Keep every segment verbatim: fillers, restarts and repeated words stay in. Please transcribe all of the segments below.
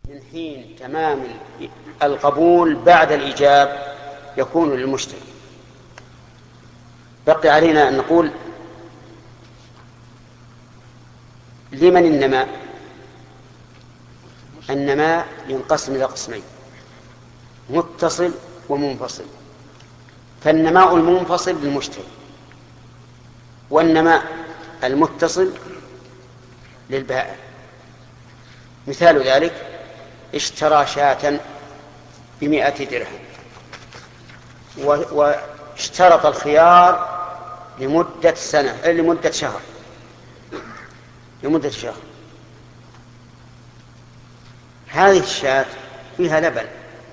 من حين تمام القبول بعد الإيجاب يكون للمشتري. بقي علينا أن نقول لمن النماء. النماء ينقسم إلى قسمين: متصل ومنفصل. فالنماء المنفصل للمشتري، والنماء المتصل للبائع. مثال ذلك: اشترى شاة بمائة درهم واشترط الخيار لمدة سنة لمدة شهر لمدة شهر هذه الشاة فيها لبن،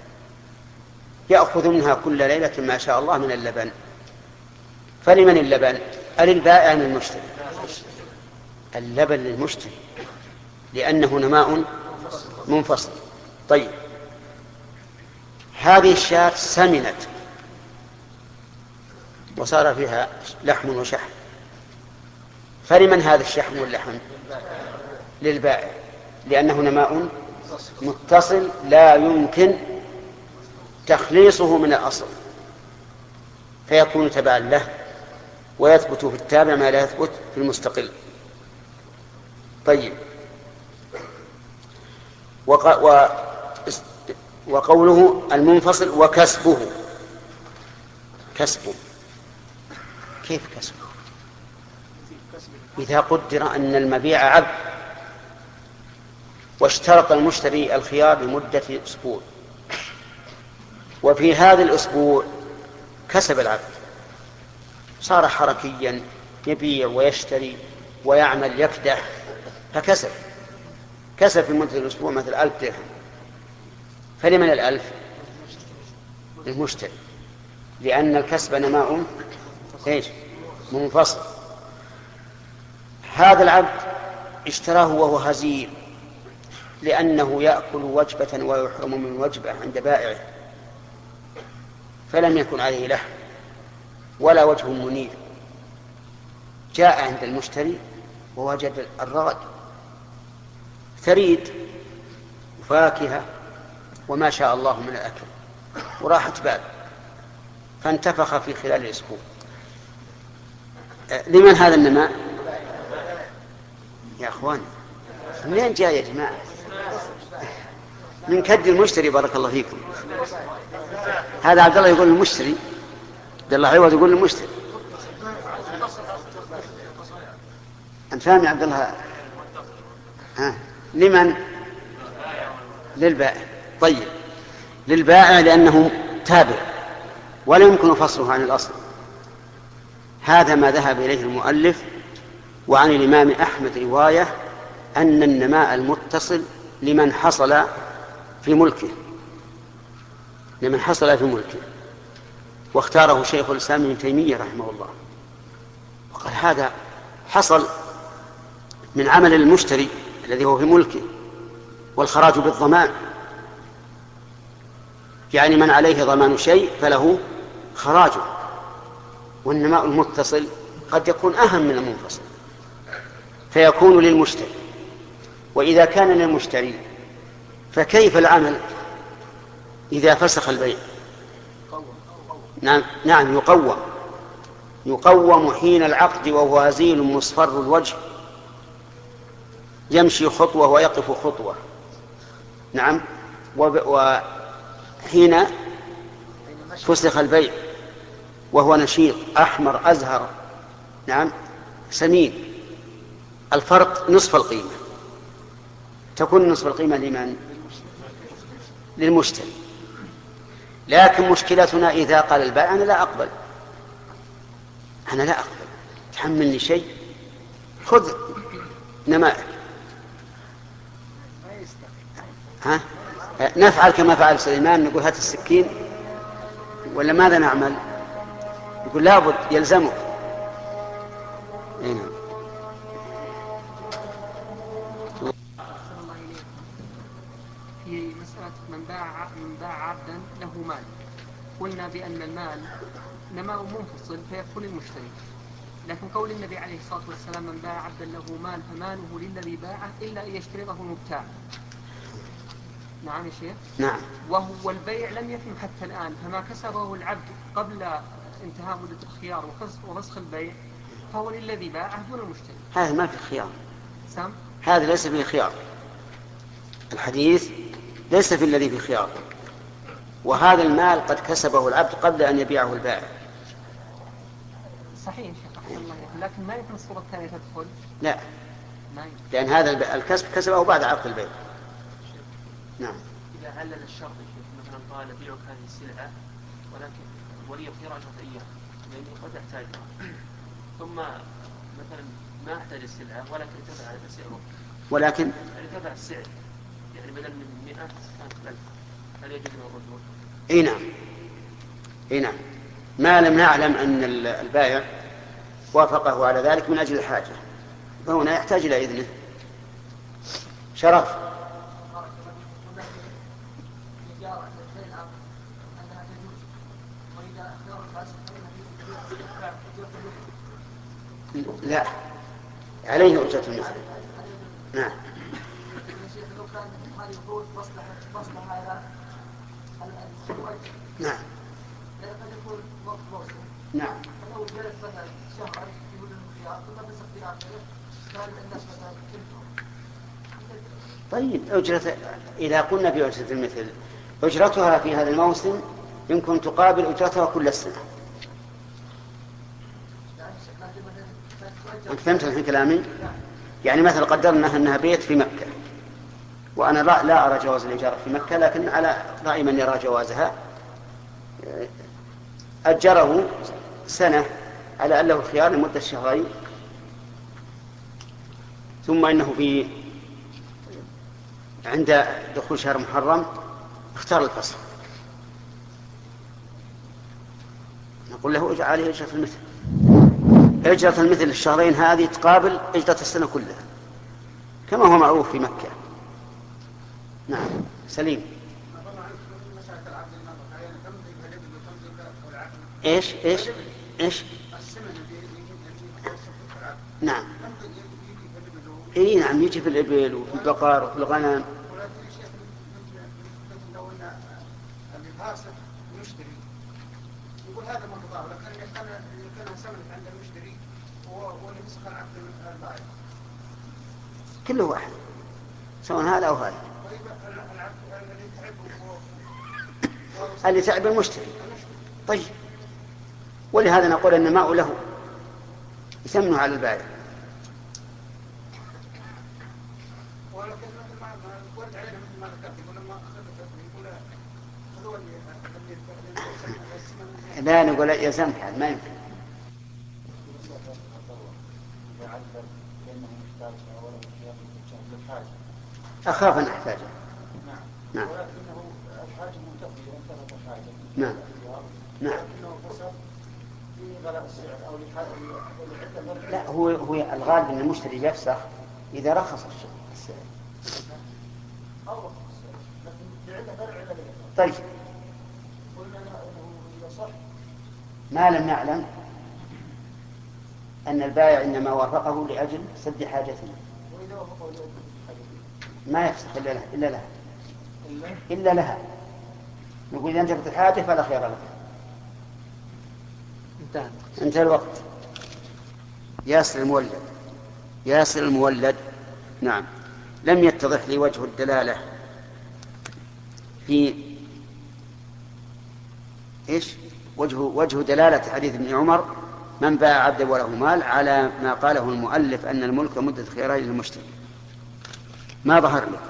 يأخذ منها كل ليلة ما شاء الله من اللبن. فلمن اللبن؟ للبائع من المشتري. اللبن للمشتري لأنه نماء منفصل. طيب، هذه الشاة سمنت وصار فيها لحم وشحم، فلمن هذا الشحم واللحم؟ للبائع، لأنه نماء متصل لا يمكن تخليصه من الأصل، فيكون تبعا له ويثبت في التابع ما لا يثبت في المستقل. طيب، وق... و... وقوله المنفصل وكسبه. كسبه كيف كسبه؟ إذا قدر أن المبيع عبد واشترط المشتري الخيار لمدة أسبوع، وفي هذا الأسبوع كسب العبد، صار حركيا يبيع ويشتري ويعمل يكدح، فكسب كسب في مدة الأسبوع مثل ألف درهم. فلمن الألف؟ المشتري، لأن الكسب نماء إيش؟ منفصل. هذا العبد اشتراه وهو هزيل، لأنه يأكل وجبة ويحرم من وجبة عند بائعه، فلم يكن عليه لحم ولا وجه منير. جاء عند المشتري ووجد الرغد ثريد وفاكهة وما شاء الله من الأكل، وراحت بال، فانتفخ في خلال الأسبوع. لمن هذا النماء يا أخوان؟ منين جاء يا جماعة؟ من كد المشتري، بارك الله فيكم. هذا عبد الله يقول المشتري، عبد الله عوض يقول المشتري. أنت فاهم يا عبد الله؟ ها، لمن؟ للبائع. طيب، للبائع لأنه تابع ولا يمكن فصله عن الأصل. هذا ما ذهب إليه المؤلف. وعن الإمام أحمد رواية أن النماء المتصل لمن حصل في ملكه لمن حصل في ملكه واختاره شيخ الإسلام ابن تيمية رحمه الله، وقال هذا حصل من عمل المشتري الذي هو في ملكه، والخراج بالضمان، يعني من عليه ضمان شيء فله خراجه. والنماء المتصل قد يكون أهم من المنفصل، فيكون للمشتري. وإذا كان للمشتري فكيف العمل إذا فسخ البيع؟ نعم, نعم يقوم يقوم حين العقد وهو هزيل مصفر الوجه، يمشي خطوة ويقف خطوة. نعم. وحين فسخ البيع وهو نشيط أحمر أزهر، نعم، سمين، الفرق نصف القيمة، تكون نصف القيمة لمن؟ للمشتري. لكن مشكلتنا إذا قال البائع أنا لا أقبل أنا لا أقبل تحملني شيء، خذ نمائك. ها؟ نفعل كما فعل سليمان، نقول هات السكين ولا ماذا نعمل؟ يقول لابد يلزمك. هنا. في مسألة من باع من باع عبدا له مال، قلنا بأن المال نماء منفصل فيكون للمشتري، لكن قول النبي عليه الصلاة والسلام من باع عبدا له مال فماله للذي باعه إلا أن يشترطه المبتاع، نعم يا شيخ. نعم. وهو البيع لم يتم حتى الآن، فما كسبه العبد قبل انتهاء مدة الخيار وفسخ البيع فهو للذي باعه دون المشتري. هذا ما في خيار. سم؟ هذا ليس فيه خيار. الحديث ليس في الذي في خيار. وهذا المال قد كسبه العبد قبل أن يبيعه البائع. صحيح شيخ أحسن الله، لكن ما يمكن الصورة الثانية تدخل. لا، لأن هذا الكسب كسبه بعد عقد البيع. نعم. إذا علل الشرط مثلا قال بيعك هذه السلعة ولكن ولي الخيار عشرة أيام لأني قد أحتاجها، ثم مثلا ما أحتاج السلعة ولكن ارتفع سعره، ولكن ارتفع السعر يعني بدل من مئة كانت ألف، هل يجوز له الرجوع؟ اي نعم، اي نعم، ما لم نعلم أن البائع وافقه على ذلك من أجل الحاجة، فهنا يحتاج إلى إذنه. شرف. لا، عليه أجرة المثل. نعم. نعم. نعم. طيب أجرة، إذا قلنا بأجرة المثل أجرتها في هذا الموسم يمكن تقابل أجرتها كل السنة. أنت فهمت الحين كلامي؟ يعني مثلا قدرنا أنها بيت في مكة، وأنا لا, لا أرى جواز الإجارة في مكة، لكن على رأي من يرى جوازها أجره سنة على أنه خيار لمدة شهرين، ثم إنه في عند دخول شهر محرم اختار الفصل، نقول له عليه أجرة المثل. أجرة المثل الشهرين هذه تقابل أجرة السنة كلها كما هو معروف في مكة. نعم. سليم. ايش ايش ايش نعم. اي نعم، يجي في الإبل وفي البقر وفي الغنم. يقول هذا مرضاه، لكن يكون سمنت عند المشتري واللي فسخ العقد البائع. كله واحد سواء هذا أو هذا. طيب العقد الذي تعب اللي تعب المشتري. طيب، ولهذا نقول أن الماء له يثمنه على البائع. ولكن مثل ما قلت علينا مثل ما ذكرت، يقول لما أخذت يقول خذوا لا نقول يلزمك، هذا ما يمكن. أخاف أن أحتاجه. نعم. ولكنه الحاجة منتقي وانتهت الحاجة. نعم. نعم. لكنه فسد في غلاء السعر أو لحاجة. لا، هو هو الغالب أن المشتري يفسخ إذا رخص السعر. أو رخص السعر، لكن لعلة غير علة. طيب. قلنا أنه إذا صح. ما لم نعلم أن البائع إنما وافقه لأجل سد حاجته. وإذا وافقه لأجل حاجته ما يفسخ إلا لها إلا لها إلا لها. نقول إذا انتهت الحاجة فلا خير لك. انتهى انتهى الوقت. ياسر المولد. ياسر المولد. نعم. لم يتضح لي وجه الدلالة في إيش وجه وجه دلالة حديث ابن عمر من باع عبدا وله مال على ما قاله المؤلف أن الملك مدة خيارين للمشتري. ما ظهر له،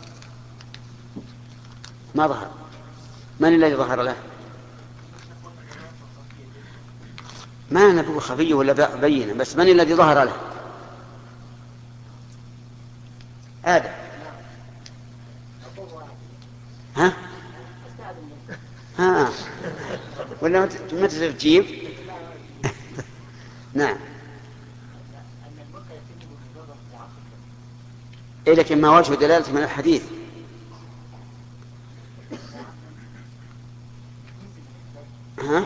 ما ظهر. من الذي ظهر له؟ ما نبغى خفيه ولا بينه، بس من الذي ظهر له؟ آدم. ها ها ولا متى تجيب؟ نعم. إيه، لكن ما وجه دلالة من الحديث؟ ها؟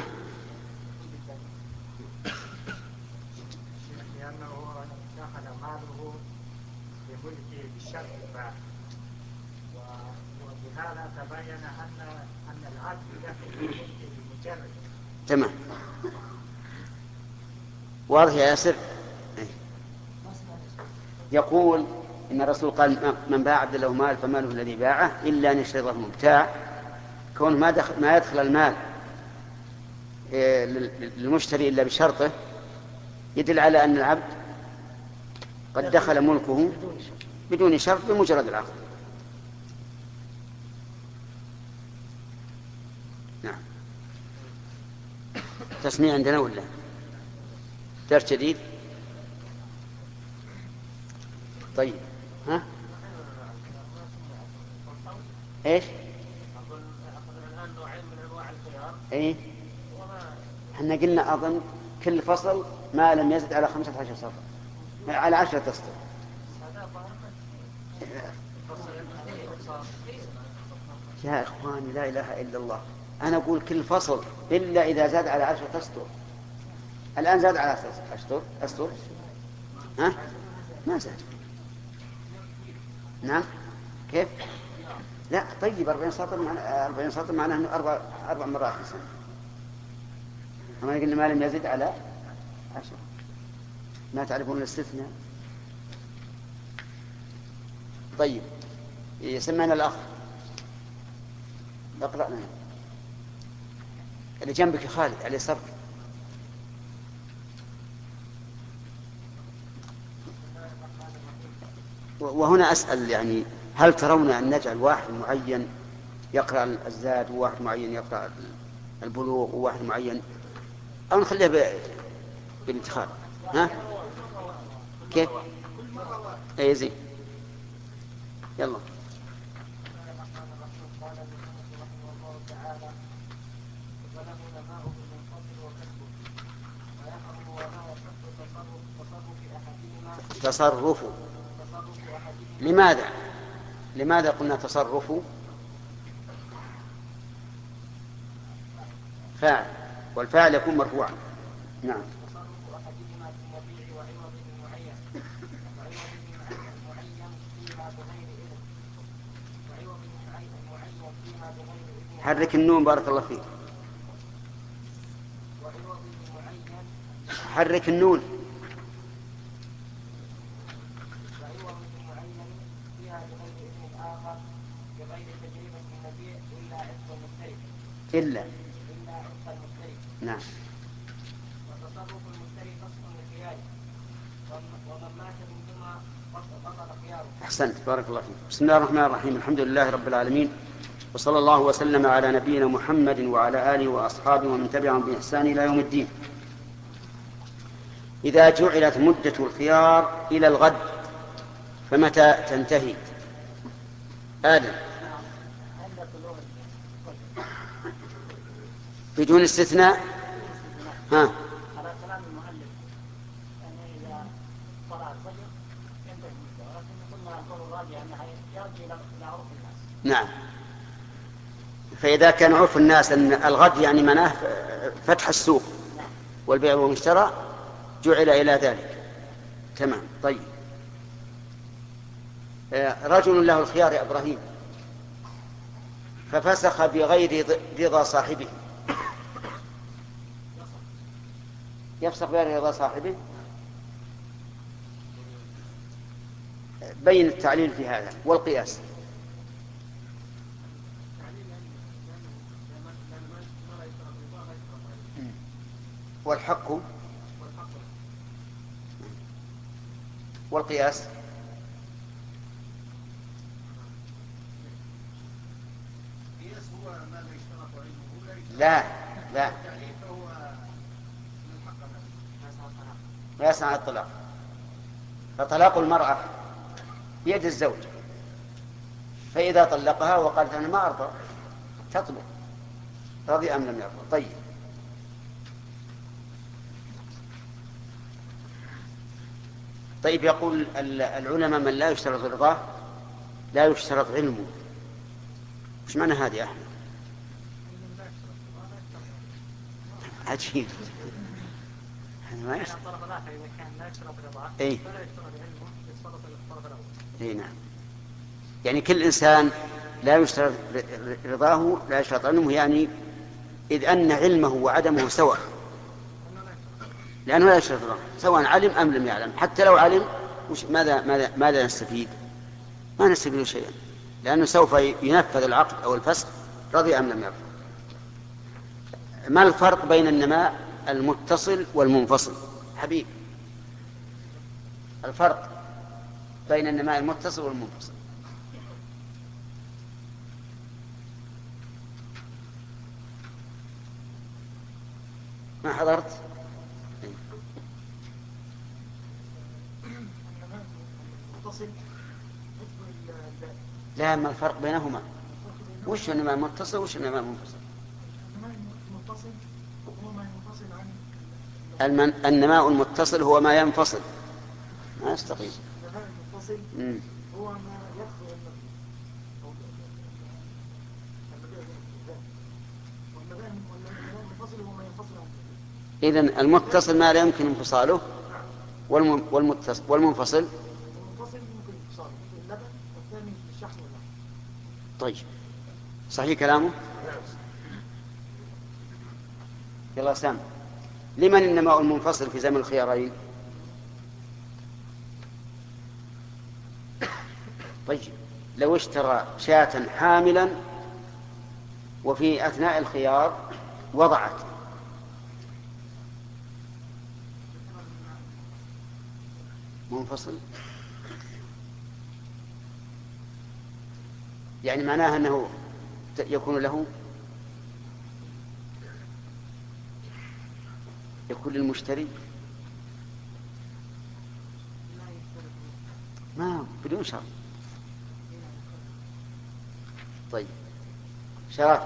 لأنه أخذ ماله بملكه بالشرط الباع، وبهذا تعالى تبين أن أن العدل يدخل في المجرد. تمام. واضح يا ياسر؟ يقول إن الرسول قال من باع عبد له مال فماله الذي باعه إلا أن يشترط المبتاع. كون ما, دخل ما يدخل المال للمشتري إلا بشرطه يدل على أن العبد قد دخل ملكه بدون شرط بمجرد العقد. نعم. تسميع عندنا ولا درس جديد؟ طيب ها ايش؟ ايه احنا قلنا اظن كل فصل ما لم يزد على خمسة عشر سطر على عشرة أسطر. يا إخواني لا إله إلا الله، أنا أقول كل فصل إلا إذا زاد على عشرة أسطر. الآن زاد على عشرة أسطر أسطر ها؟ ما زاد. نعم كيف؟ لا طيب أربعين سطر معناه أربعين سطر معناه إنه أربع أربع مرات مثلا. أما قلنا ما لم يزد على عشرة. ما تعرفون الاستثناء؟ طيب يسمعنا الأخ اقرأ لنا اللي جنبك يا خالد على يسارك. وهنا أسأل يعني هل ترون أن نجعل واحد معين يقرأ الزاد وواحد معين يقرأ البلوغ وواحد معين أو نخليه بالانتخاب؟ ها كيف؟ أي زين يلا. تصرف. لماذا لماذا قلنا تصرف؟ فاعل، والفاعل يكون مرفوعا. نعم. حرك النون بارك الله فيك. حرك النون. إلا نعم. وتصرف المشتري فسخ لخياره ومن مات منهما بطل خياره. أحسنت بارك الله فيك. بسم الله الرحمن الرحيم. الحمد لله رب العالمين، وصلى الله وسلم على نبينا محمد وعلى آله وأصحابه ومن تبعهم بإحسان إلى يوم الدين. إذا جعلت مدة الخيار إلى الغد فمتى تنتهي؟ آدم. بدون استثناء. ها. على كلام المؤلف أن إذا طلع الفجر ينتهي المدة، ولكن قلنا القول الراجح أنها يرجع إلى عرف الناس. نعم. فإذا كان عرف الناس أن الغد يعني مناه فتح السوق والبيع والشراء جعل إلى ذلك. تمام. طيب رجل له الخيار يا إبراهيم ففسخ بغير رضا صاحبه، يفسخ بغير رضا صاحبه. بين التعليل في هذا والقياس. والحق والقياس. لا لا لا يسعى الطلاق. فطلاق المرأة بيد الزوج، فإذا طلقها وقالت أنا ما أرضى تطلق، رضي أم لم يرضى. طيب طيب يقول العلماء من لا يشترط رضاه لا يشترط علمه. ايش معنى هذه يا أحمد؟ عجيب. ما يشترط الطرف الآخر إذا كان لا يشترط رضاه فلا يشترط علمه، يشترط الطرف الأول. اي نعم. يعني كل إنسان لا يشترط رضاه لا يشترط علمه، يعني إذ أن علمه وعدمه سواء، لأنه لا يشترط رضاه سواء علم أم لم يعلم. حتى لو علم ماذا ماذا ماذا نستفيد؟ ما نستفيد شيئا، لأنه سوف ينفذ العقد أو الفسخ رضي أم لم يرضى. ما الفرق بين النماء المتصل والمنفصل؟ حبيب، الفرق بين النماء المتصل والمنفصل. ما حضرت؟ لا، ما الفرق بينهما؟ وش النماء المتصل وش النماء المنفصل؟ المن... النماء المتصل هو ما ينفصل، ما يستقيم. النماء المتصل هو ما يدخل إذن المتصل ما لا يمكن انفصاله، والم... والمتصل والمنفصل المنفصل ممكن انفصاله، مثل اللبن والثاني الشحم واللحم. طيب، صحيح كلامه؟ يلا سام، لمن النماء المنفصل في زمن الخيارين؟ طيب، لو اشترى شاة حاملا وفي أثناء الخيار وضعت، منفصل، يعني معناها أنه يكون له يكون للمشتري ما بدون شرط. طيب، شرط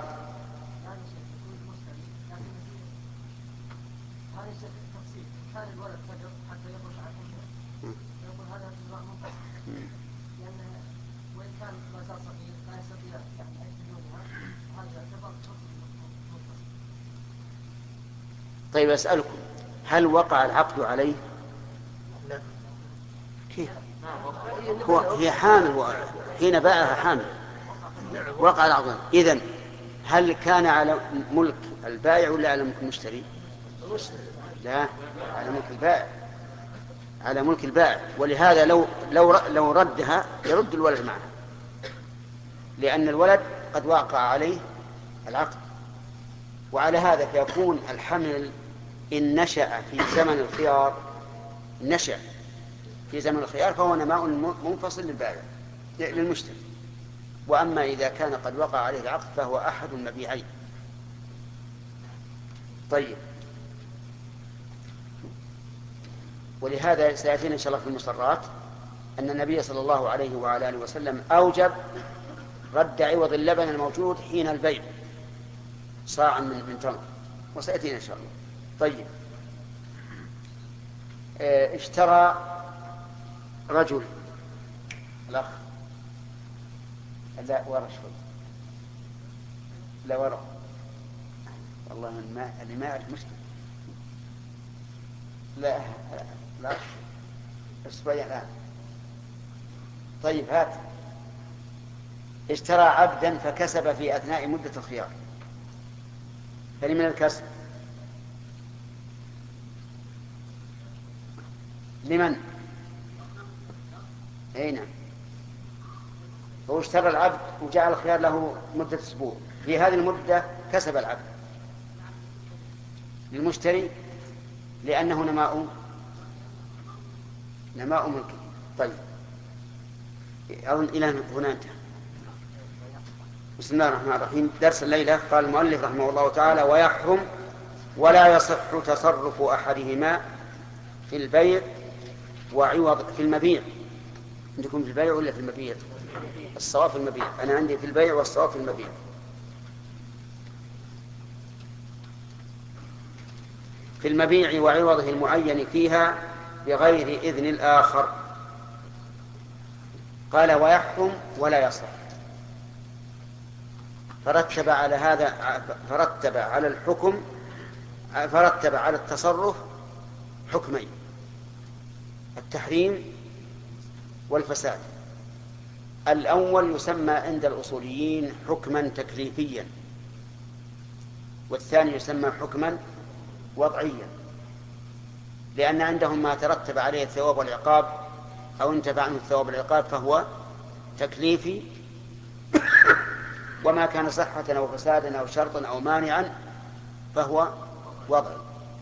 طيب، أسألكم، هل وقع العقد عليه؟ لا. كيف؟ هو هي حامل، حين باعها حامل وقع العقد. إذن هل كان على ملك البائع ولا على ملك المشتري؟ لا، على ملك البائع، على ملك البائع. ولهذا لو لو لو ردها يرد الولد معه، لأن الولد قد وقع عليه العقد. وعلى هذا فيكون الحمل إن نشأ في زمن الخيار نشأ في زمن الخيار فهو نماء منفصل للبائع للمشتري. وأما إذا كان قد وقع عليه العقد فهو أحد المبيعين. طيب، ولهذا سيأتينا إن شاء الله في المصرات أن النبي صلى الله عليه وعلى آله وسلم أوجب رد عوض اللبن الموجود حين البيع صاعا من من تمر، وسيأتينا إن شاء الله. طيب، اشترى رجل، الأخ لا ورا شوي، لا ورا، والله من ما اللي ما يعرف مشكلة، لا لا اسبوعين الآن. طيب، هات. اشترى عبدا فكسب في أثناء مدة الخيار، فلمن الكسب؟ لمن؟ أي نعم. هو اشترى العبد وجعل الخيار له مدة أسبوع، في هذه المدة كسب العبد للمشتري لأنه نماء نماء ملكه. طيب، أظن إلى هنا انتهى. بسم الله الرحمن الرحيم. درس الليلة قال المؤلف رحمه الله تعالى: ويحرم ولا يصح تصرف أحدهما في البيع وعوض في المبيع. عندكم في البيع ولا في المبيع؟ الصواب في المبيع، أنا عندي في البيع والصواب في المبيع. في المبيع وعوضه المعين فيها بغير إذن الآخر. قال: ويحرم ولا يصح، فرتب على هذا فرتب على الحكم فرتب على التصرف حكمين: التحريم والفساد. الأول يسمى عند الأصوليين حكما تكليفيا، والثاني يسمى حكما وضعيا، لأن عندهم ما ترتب عليه الثواب والعقاب أو انتفع عنه الثواب والعقاب فهو تكليفي، وما كان صحة أو فسادا أو شرطا أو مانعا فهو وضعي.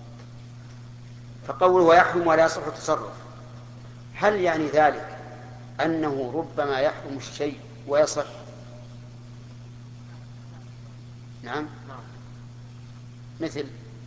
فقوله ويحرم ولا يصح التصرف، هل يعني ذلك أنه ربما يحرم الشيء ويصح؟ نعم، مثل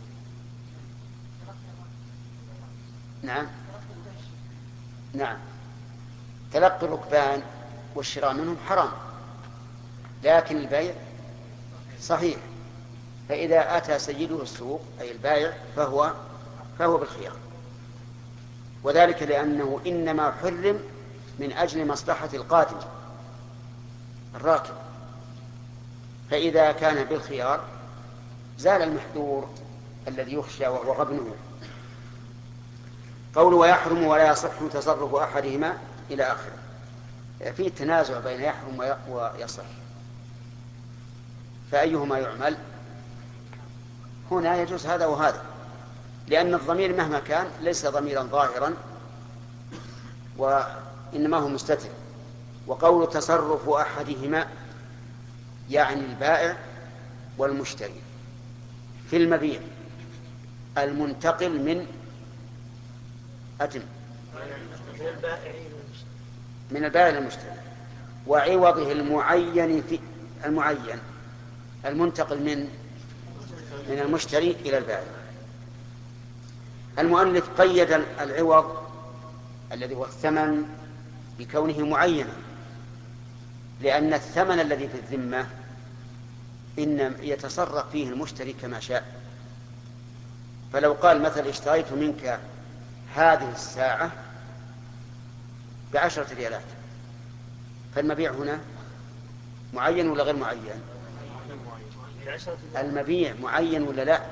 نعم نعم تلقي الركبان والشراء منهم حرام، لكن البيع صحيح. فإذا أتى سيده السوق أي البائع فهو فهو بالخيار، وذلك لأنه إنما حرم من أجل مصلحة القادم الراكب، فإذا كان بالخيار زال المحذور الذي يخشى وهو غبنه. قول ويحرم ولا يصح تصرف أحدهما إلى آخره، في تنازع بين يحرم ويصح، فأيهما يعمل؟ هنا يجوز هذا وهذا، لأن الضمير مهما كان ليس ضميرا ظاهرا وإنما هو مستتر. وقول تصرف أحدهما يعني البائع والمشتري في المبيع المنتقل من أتم من البائع للمشتري، وعوضه المعين في المعين المنتقل من من المشتري إلى البائع. المؤلف قيد العوض الذي هو الثمن بكونه معينا، لأن الثمن الذي في الذمة إن يتصرف فيه المشتري كما شاء. فلو قال مثلا اشتريت منك هذه الساعة بعشرة ريالات، فالمبيع هنا معين ولا غير معين؟ المبيع معين ولا لا؟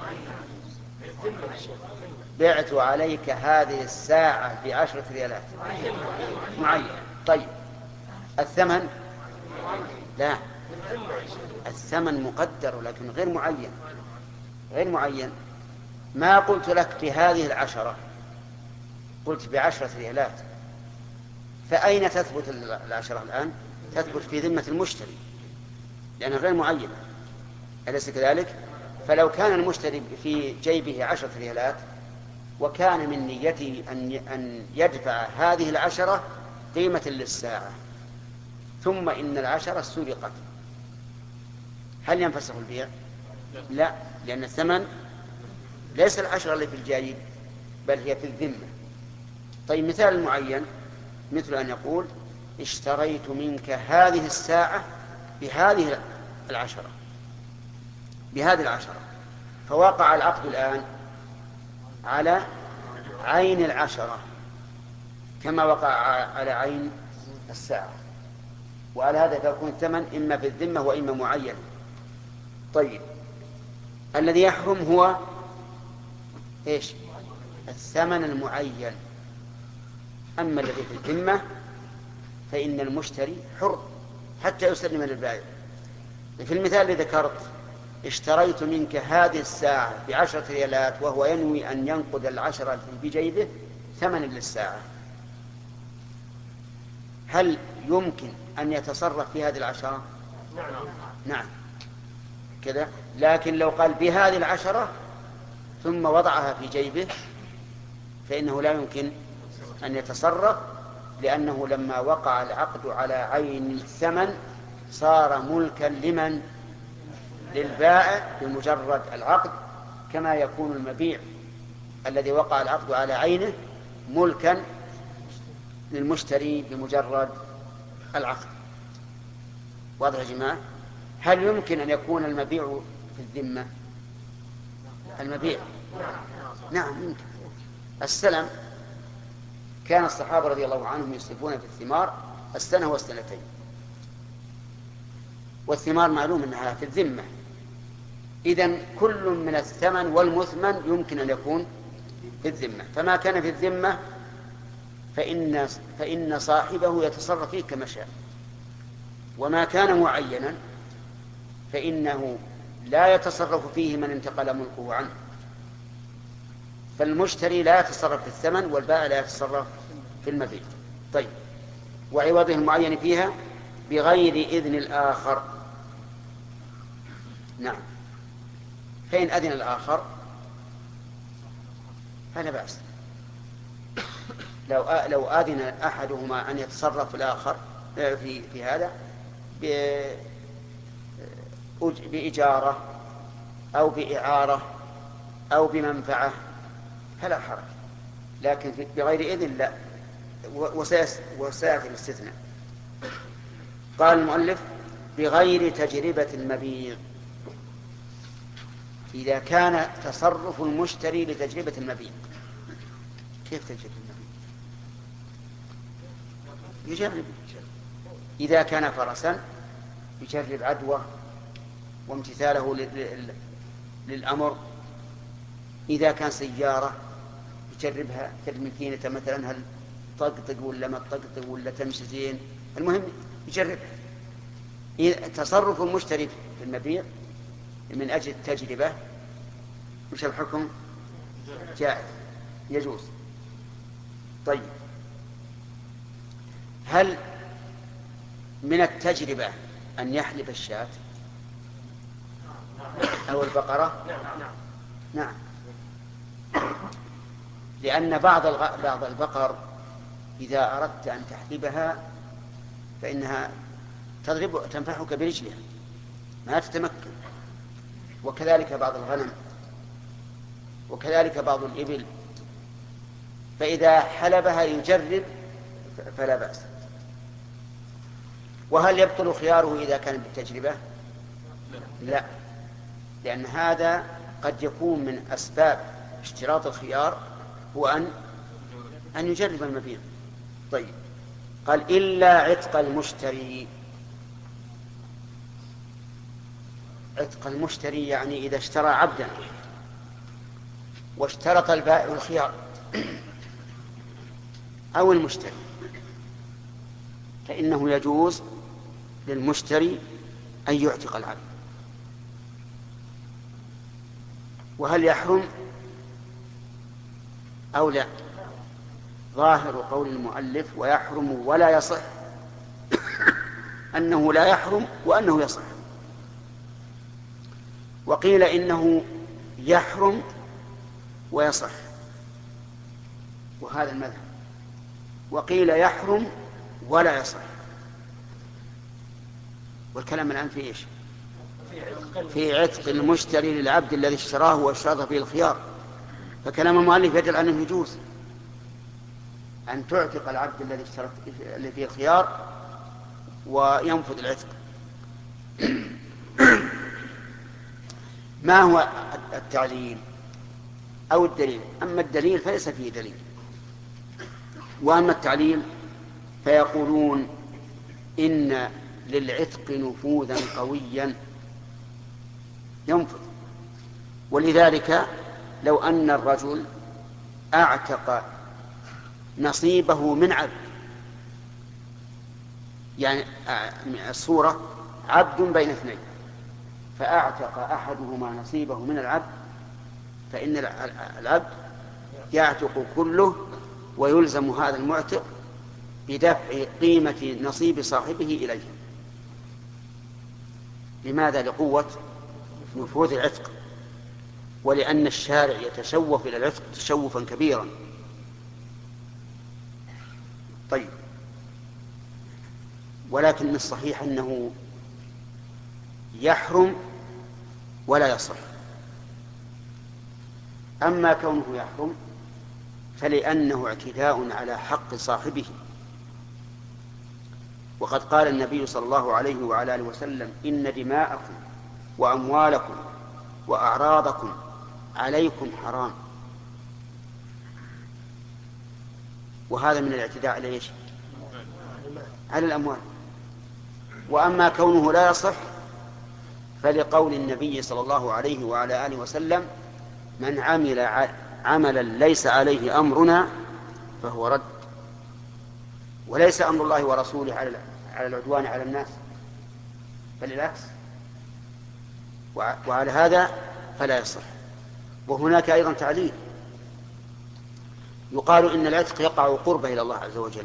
بعت عليك هذه الساعة بعشرة ريالات معين. طيب الثمن لا، الثمن مقدر لكن غير معين غير معين ما قلت لك بهذه العشرة، قلت بعشرة ريالات، فأين تثبت العشرة الآن؟ تثبت في ذمة المشتري لأنها غير معينة، أليس كذلك؟ فلو كان المشتري في جيبه عشرة ريالات وكان من نيته أن يدفع هذه العشرة قيمة للساعة، ثم إن العشرة سرقت، هل ينفسخ البيع؟ لا، لأن الثمن ليس العشرة اللي في الجيب بل هي في الذمة. طيب مثال المعين مثل أن يقول اشتريت منك هذه الساعة بهذه العشرة بهذه العشرة، فوقع العقد الآن على عين العشرة كما وقع على عين الساعة، وعلى هذا فيكون الثمن إما في الذمة وإما معين. طيب الذي يحرم هو إيش؟ الثمن المعين، أما الذي في الذمة فإن المشتري حر حتى يسلم للبائع. في المثال الذي ذكرت اشتريت منك هذه الساعة بعشرة ريالات وهو ينوي أن ينقض العشرة بجيبه ثمن للساعة، هل يمكن أن يتصرف في هذه العشرة؟ نعم نعم كذا. لكن لو قال بهذه العشرة ثم وضعها في جيبه فإنه لا يمكن أن يتصرف، لأنه لما وقع العقد على عين الثمن صار ملكا لمن؟ للبائع بمجرد العقد، كما يكون المبيع الذي وقع العقد على عينه ملكا للمشتري بمجرد العقد. واضح يا جماعة؟ هل يمكن أن يكون المبيع في الذمة؟ المبيع نعم يمكن. السلم كان الصحابة رضي الله عنهم يسلفون في الثمار السنة والسنتين، والثمار معلوم أنها في الذمة، إذن كل من الثمن والمثمن يمكن أن يكون في الذمة، فما كان في الذمة فإن, فإن صاحبه يتصرف فيه كما شاء. وما كان معينا فإنه لا يتصرف فيه من انتقل ملكه عنه، فالمشتري لا يتصرف في الثمن والبائع لا يتصرف في المبيع. طيب، وعوضه المعين فيها بغير إذن الآخر. نعم، فإن أذن الآخر فلا بأس. لو لو أذن أحدهما أن يتصرف الآخر في في هذا بإجارة أو بإعارة أو بمنفعة فلا حرج، لكن بغير إذن لا، وسيأتي الاستثناء. قال المؤلف بغير تجربة المبيع، إذا كان تصرف المشتري لتجربة المبيع. كيف تجربة المبيع؟ يجرب، إذا كان فرسا يجرب عدوى وامتثاله للأمر، إذا كان سيارة يجربها كالمكينة مثلا، هل طقطق ولا ما طقطق ولا تمشي زين، المهم يجربها. إذا تصرف المشتري في المبيع من أجل التجربة مش الحكم جائز يجوز. طيب، هل من التجربة أن يحلب الشاة أو البقرة؟ نعم، لأن بعض بعض البقر إذا أردت أن تحلبها فإنها تضرب تنفحك برجلها ما تتمكن، وكذلك بعض الغنم، وكذلك بعض الإبل، فإذا حلبها يجرب فلا بأس. وهل يبطل خياره إذا كان بالتجربة؟ لا، لأن هذا قد يكون من أسباب اشتراط الخيار هو أن أن يجرب المبيع. طيب، قال إلا عتق المشتري. عتق المشتري يعني إذا اشترى عبدا واشترط البائع الخيار أو المشتري، فإنه يجوز للمشتري أن يعتق العبد. وهل يحرم أو لا؟ ظاهر قول المؤلف ويحرم ولا يصح أنه لا يحرم وأنه يصح. وقيل إنه يحرم ويصح، وهذا المذهب. وقيل يحرم ولا يصح. والكلام الآن في إيش؟ في عتق المشتري للعبد الذي اشتراه واشترط فيه الخيار. فكلام المؤلف يدل أنه يجوز أن تعتق العبد الذي اشترط اللي فيه الخيار وينفذ العتق. ما هو التعليل أو الدليل؟ أما الدليل فليس فيه دليل، وأما التعليل فيقولون إن للعتق نفوذا قويا ينفذ. ولذلك لو أن الرجل أعتق نصيبه من عبد، يعني الصورة عبد بين اثنين، فأعتق أحدهما نصيبه من العبد، فإن العبد يعتق كله ويلزم هذا المعتق بدفع قيمة نصيب صاحبه إليه. لماذا؟ لقوة نفوذ العتق، ولأن الشارع يتشوف إلى العتق تشوفا كبيرا. طيب، ولكن الصحيح أنه يحرم ولا يصح. أما كونه يحرم فلأنه اعتداء على حق صاحبه، وقد قال النبي صلى الله عليه وعلى آله وسلم إن دماءكم وأموالكم وأعراضكم عليكم حرام. وهذا من الاعتداء على إيش؟ على الأموال. وأما كونه لا يصح فلقول النبي صلى الله عليه وعلى آله وسلم من عمل عملا ليس عليه أمرنا فهو رد. وليس أمر الله ورسوله على العدوان على الناس، بل العكس، وعلى هذا فلا يصح. وهناك أيضا تعليل، يقال إن العتق يقع قربة إلى الله عز وجل،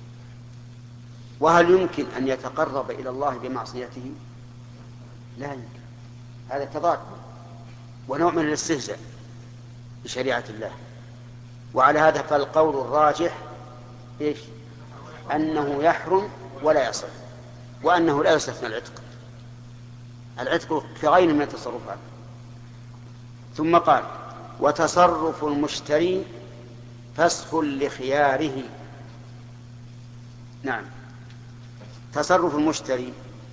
وهل يمكن أن يتقرب إلى الله بمعصيته؟ لا يمكن، هذا تضاد ونوع من الاستهزاء بشريعة الله. وعلى هذا فالقول الراجح إيش؟ أنه يحرم ولا يصح، وأنه لا يستثنى العتق، العتق كغير من التصرفات. ثم قال: وتصرف المشتري فسخ لخياره. نعم، تصرف المشتري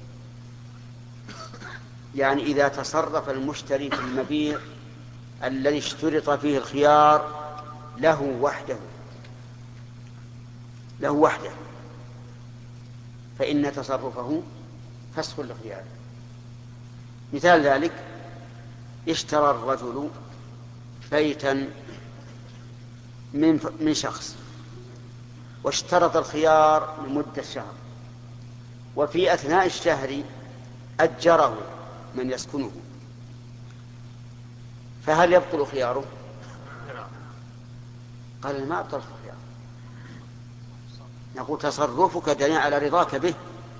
يعني إذا تصرف المشتري في المبيع الذي اشترط فيه الخيار له وحده له وحده فإن تصرفه فسخ لخياره. مثال ذلك: اشترى الرجل بيتا من من شخص واشترط الخيار لمدة شهر، وفي أثناء الشهر أجره من يسكنه، فهل يبطل خياره؟ قال: ما أبطل خياره. نقول: تصرفك دليل على رضاك به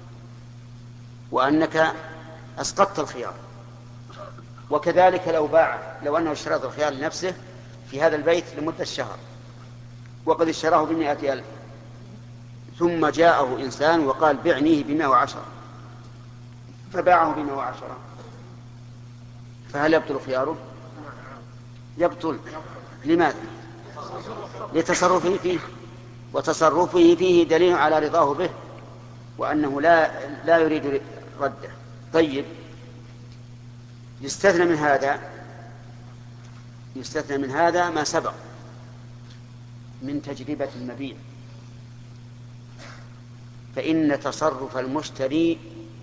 وأنك أسقطت الخيار. وكذلك لو باع، لو أنه اشترط الخيار لنفسه في هذا البيت لمدة شهر وقد اشتراه بمئة ألف، ثم جاءه إنسان وقال: بعنيه بمئة وعشرة، فباعه بمئة وعشرة، فهل يبطل خياره؟ يبطل. لماذا؟ لتصرفه فيه، وتصرفه فيه دليل على رضاه به وأنه لا, لا يريد رده. طيب، يستثنى من هذا يستثنى من هذا ما سبق من تجربة المبيع، فإن تصرف المشتري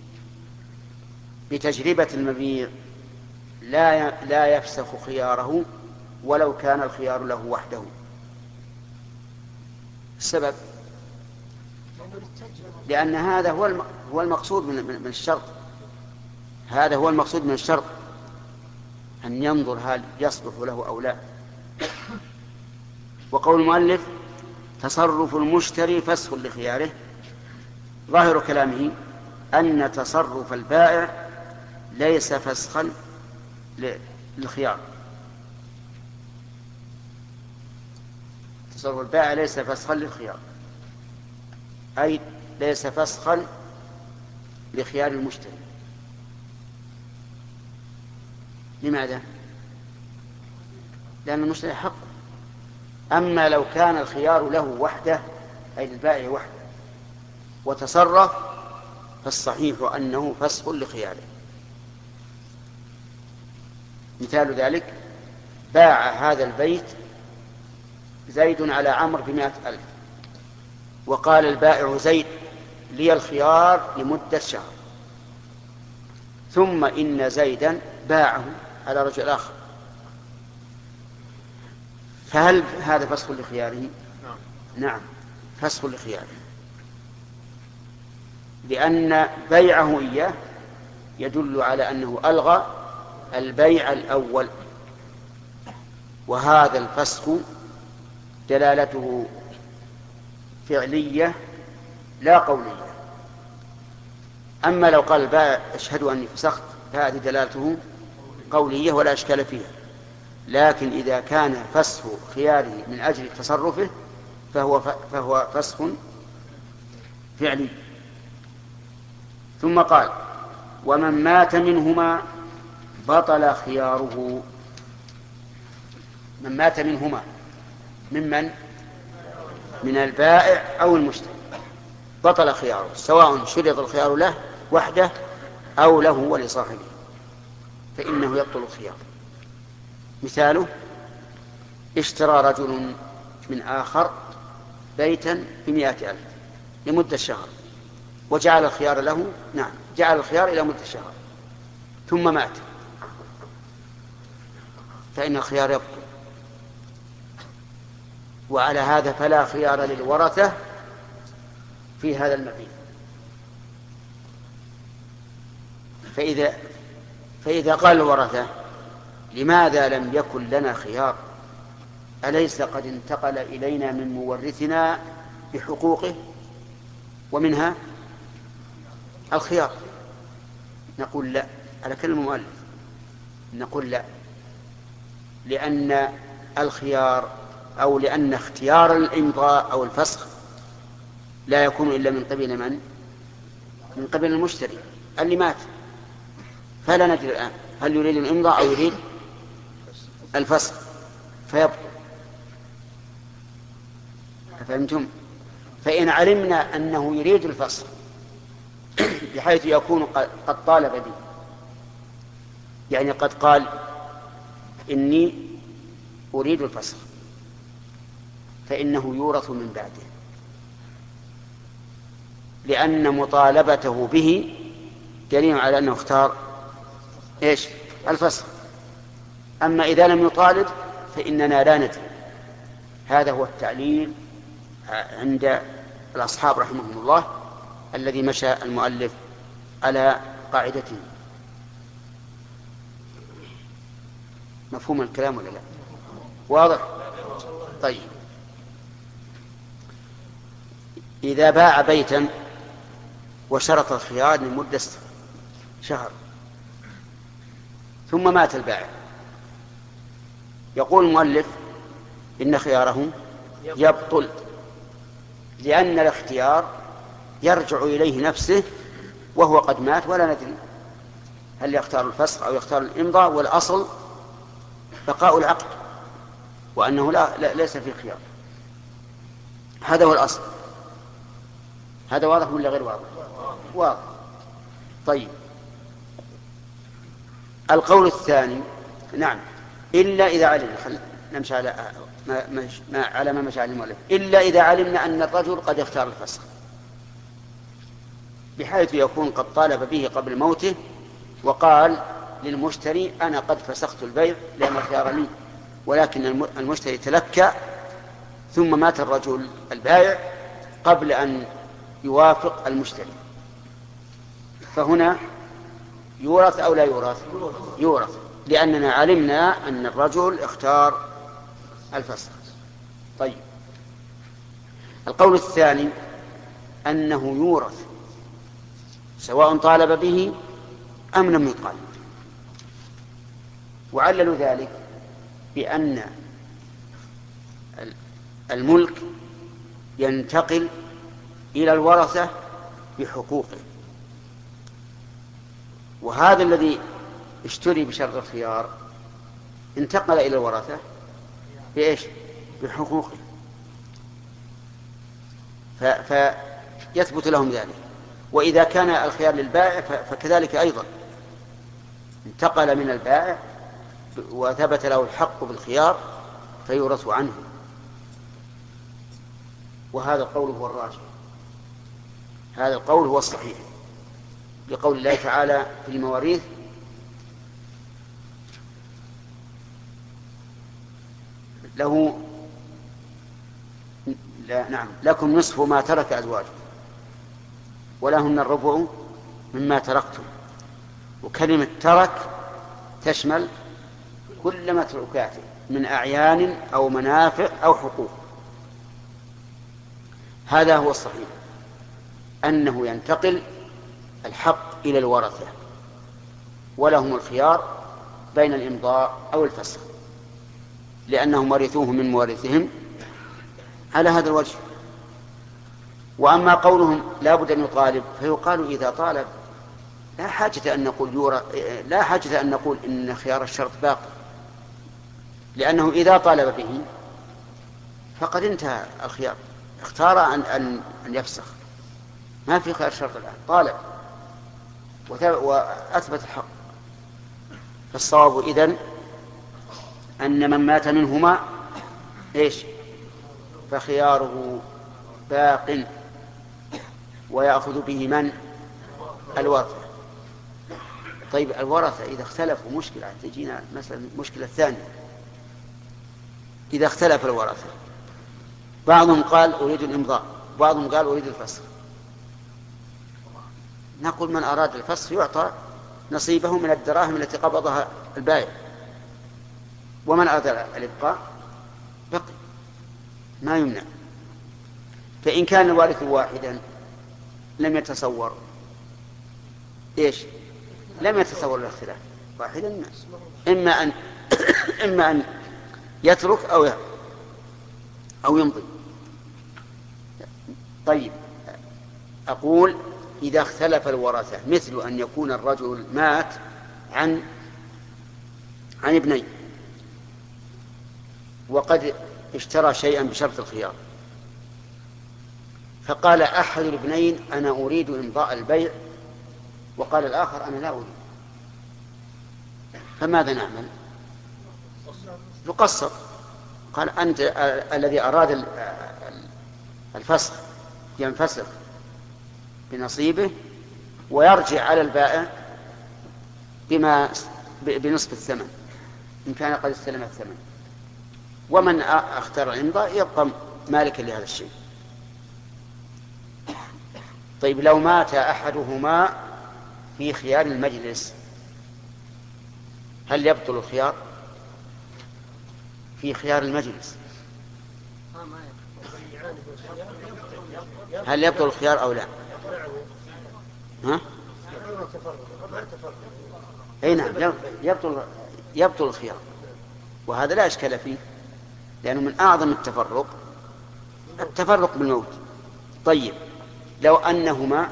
بتجربة المبيع لا لا يفسخ خياره ولو كان الخيار له وحده. السبب لأن هذا هو هو المقصود من الشرط، هذا هو المقصود من الشرط، أن ينظر هل يصلح له أو لا. وقول المؤلف: تصرف المشتري فسخ لخياره، ظاهر كلامه أن تصرف البائع ليس فسخا للخيار، تصرف البائع ليس فسخا للخيار، أي ليس فسخا لخيار المشتري. لماذا؟ لأن المشتري حق. أما لو كان الخيار له وحده، أي للبائع وحده، وتصرف، فالصحيح أنه فسخ لخياره. مثال ذلك: باع هذا البيت زيد على عمرو بمائة ألف، وقال البائع زيد: لي الخيار لمدة شهر، ثم إن زيدا باعه على رجل آخر، فهل هذا فسخ لخياره؟ نعم، فسخ لخياره، لأن بيعه إياه يدل على أنه ألغى البيع الأول، وهذا الفسخ دلالته فعلية لا قولية. أما لو قال البائع: أشهد أني فسخت، فهذه دلالته قولية ولا إشكال فيها. لكن إذا كان فسخ خياره من أجل تصرفه فهو فهو فسخ فعلي. ثم قال: ومن مات منهما بطل خياره. من مات منهما، ممن؟ من البائع أو المشتري، بطل خياره، سواء شرط الخيار له وحده أو له ولصاحبه، فإنه يبطل الخيار. مثاله: اشترى رجل من آخر بيتا بمئة ألف لمدة شهر، وجعل الخيار له، نعم، جعل الخيار إلى مدة شهر، ثم مات، فإن الخيار يبطل. وعلى هذا فلا خيار للورثة في هذا المبيع. فإذا فإذا قال الورثة لماذا لم يكن لنا خيار؟ أليس قد انتقل إلينا من مورثنا بحقوقه ومنها الخيار؟ نقول لا، على كلمة المؤلف نقول لا، لأن الخيار أو لأن اختيار الإمضاء أو الفسخ لا يكون إلا من قبل من؟ من قبل المشتري اللي مات، فلا ندري الآن هل يريد الإمضاء أو يريد الفسخ فيبطل. فهمتم؟ فإن علمنا أنه يريد الفسخ بحيث يكون قد طالب به، يعني قد قال إني أريد الفسخ، فإنه يورث من بعده، لأن مطالبته به دليل على أنه اختار إيش؟ الفسخ. أما إذا لم يطالب فإننا لا ندري. هذا هو التعليل عند الأصحاب رحمهم الله الذي مشى المؤلف على قاعدته. مفهوم الكلام ولا لا؟ واضح؟ طيب، إذا باع بيتا وشرط الخيار لمدة شهر ثم مات البائع، يقول المؤلف إن خياره يبطل، لأن الاختيار يرجع إليه نفسه وهو قد مات ولا ندري هل يختار الفسخ أو يختار الإمضاء، والأصل بقاء العقد وأنه لا, لا ليس في خيار. هذا هو الأصل. هذا واضح ولا غير واضح؟ واضح. طيب، القول الثاني نعم إلا إذا علمنا، خل نمشي على ما, ما على ما مشى على المؤلف، إلا إذا علمنا أن الرجل قد اختار الفسخ بحيث يكون قد طالب به قبل موته وقال للمشتري أنا قد فسخت البيع لأن الخيار لي، ولكن المشتري تلكأ ثم مات الرجل البائع قبل أن يوافق المشتري، فهنا يورث أو لا يورث؟ يورث، لأننا علمنا أن الرجل اختار الفسخ. طيب، القول الثاني أنه يورث سواء طالب به أم لم يطالب، وعللوا ذلك بأن الملك ينتقل إلى الورثة بحقوقه، وهذا الذي اشتري بشرط الخيار انتقل إلى الورثة بإيش؟ بحقوقه، فيثبت لهم ذلك. وإذا كان الخيار للبائع فكذلك أيضا انتقل من البائع وثبت له الحق بالخيار فيورث عنه. وهذا القول هو الراجح، هذا القول هو الصحيح، لقول الله تعالى في المواريث له لا نعم لكم نصف ما ترك أزواجكم ولهن الربع مما تركتم. وكلمة ترك تشمل كل متروكاته من أعيان أو منافع أو حقوق. هذا هو الصحيح، أنه ينتقل الحق إلى الورثة ولهم الخيار بين الإمضاء أو الفسخ، لأنهم ورثوه من مورثهم على هذا الوجه. وأما قولهم لا بد أن يطالب، فيقال إذا طالب لا حاجة أن نقول يورث، لا حاجة أن نقول إن خيار الشرط باقي، لأنه إذا طالب به فقد انتهى الخيار، اختار أن, أن, أن يفسخ، ما في خيار شرط الآن، طالب وأثبت الحق. فالصواب إذن أن من مات منهما إيش؟ فخياره باق ويأخذ به من؟ الورثة. طيب، الورثة إذا اختلفوا مشكلة، تجينا مثلا مشكلة ثانية، إذا اختلف الورثة بعضهم قال أريد الإمضاء، بعضهم قال أريد الفسخ، نقول من أراد الفسخ يعطى نصيبه من الدراهم التي قبضها البائع، ومن أراد الإبقاء بقي ما يمنع. فإن كان الوارث واحدا لم يتصور إيش؟ لم يتصور الاختلاف، واحدا ما. إما أن إما أن يترك أو أو يمضي. طيب، أقول إذا اختلف الورثة، مثل أن يكون الرجل مات عن عن ابنين وقد اشترى شيئا بشرط الخيار، فقال أحد الابنين أنا أريد إمضاء البيع، وقال الآخر أنا لا أريد، فماذا نعمل؟ نقسط. قال أنت الذي أراد الفسخ ينفسخ بنصيبه ويرجع على البائع بما بنصف الثمن إن كان قد استلم الثمن، ومن اختار الإمضاء يبقى مالكا لهذا الشيء. طيب، لو مات أحدهما في خيار المجلس هل يبطل الخيار؟ في خيار المجلس هل يبطل الخيار أو لا؟ ها؟ أي نعم، يبطل يبطل الخيار، وهذا لا إشكال فيه، لأنه من أعظم التفرق التفرق بالموت. طيب، لو أنهما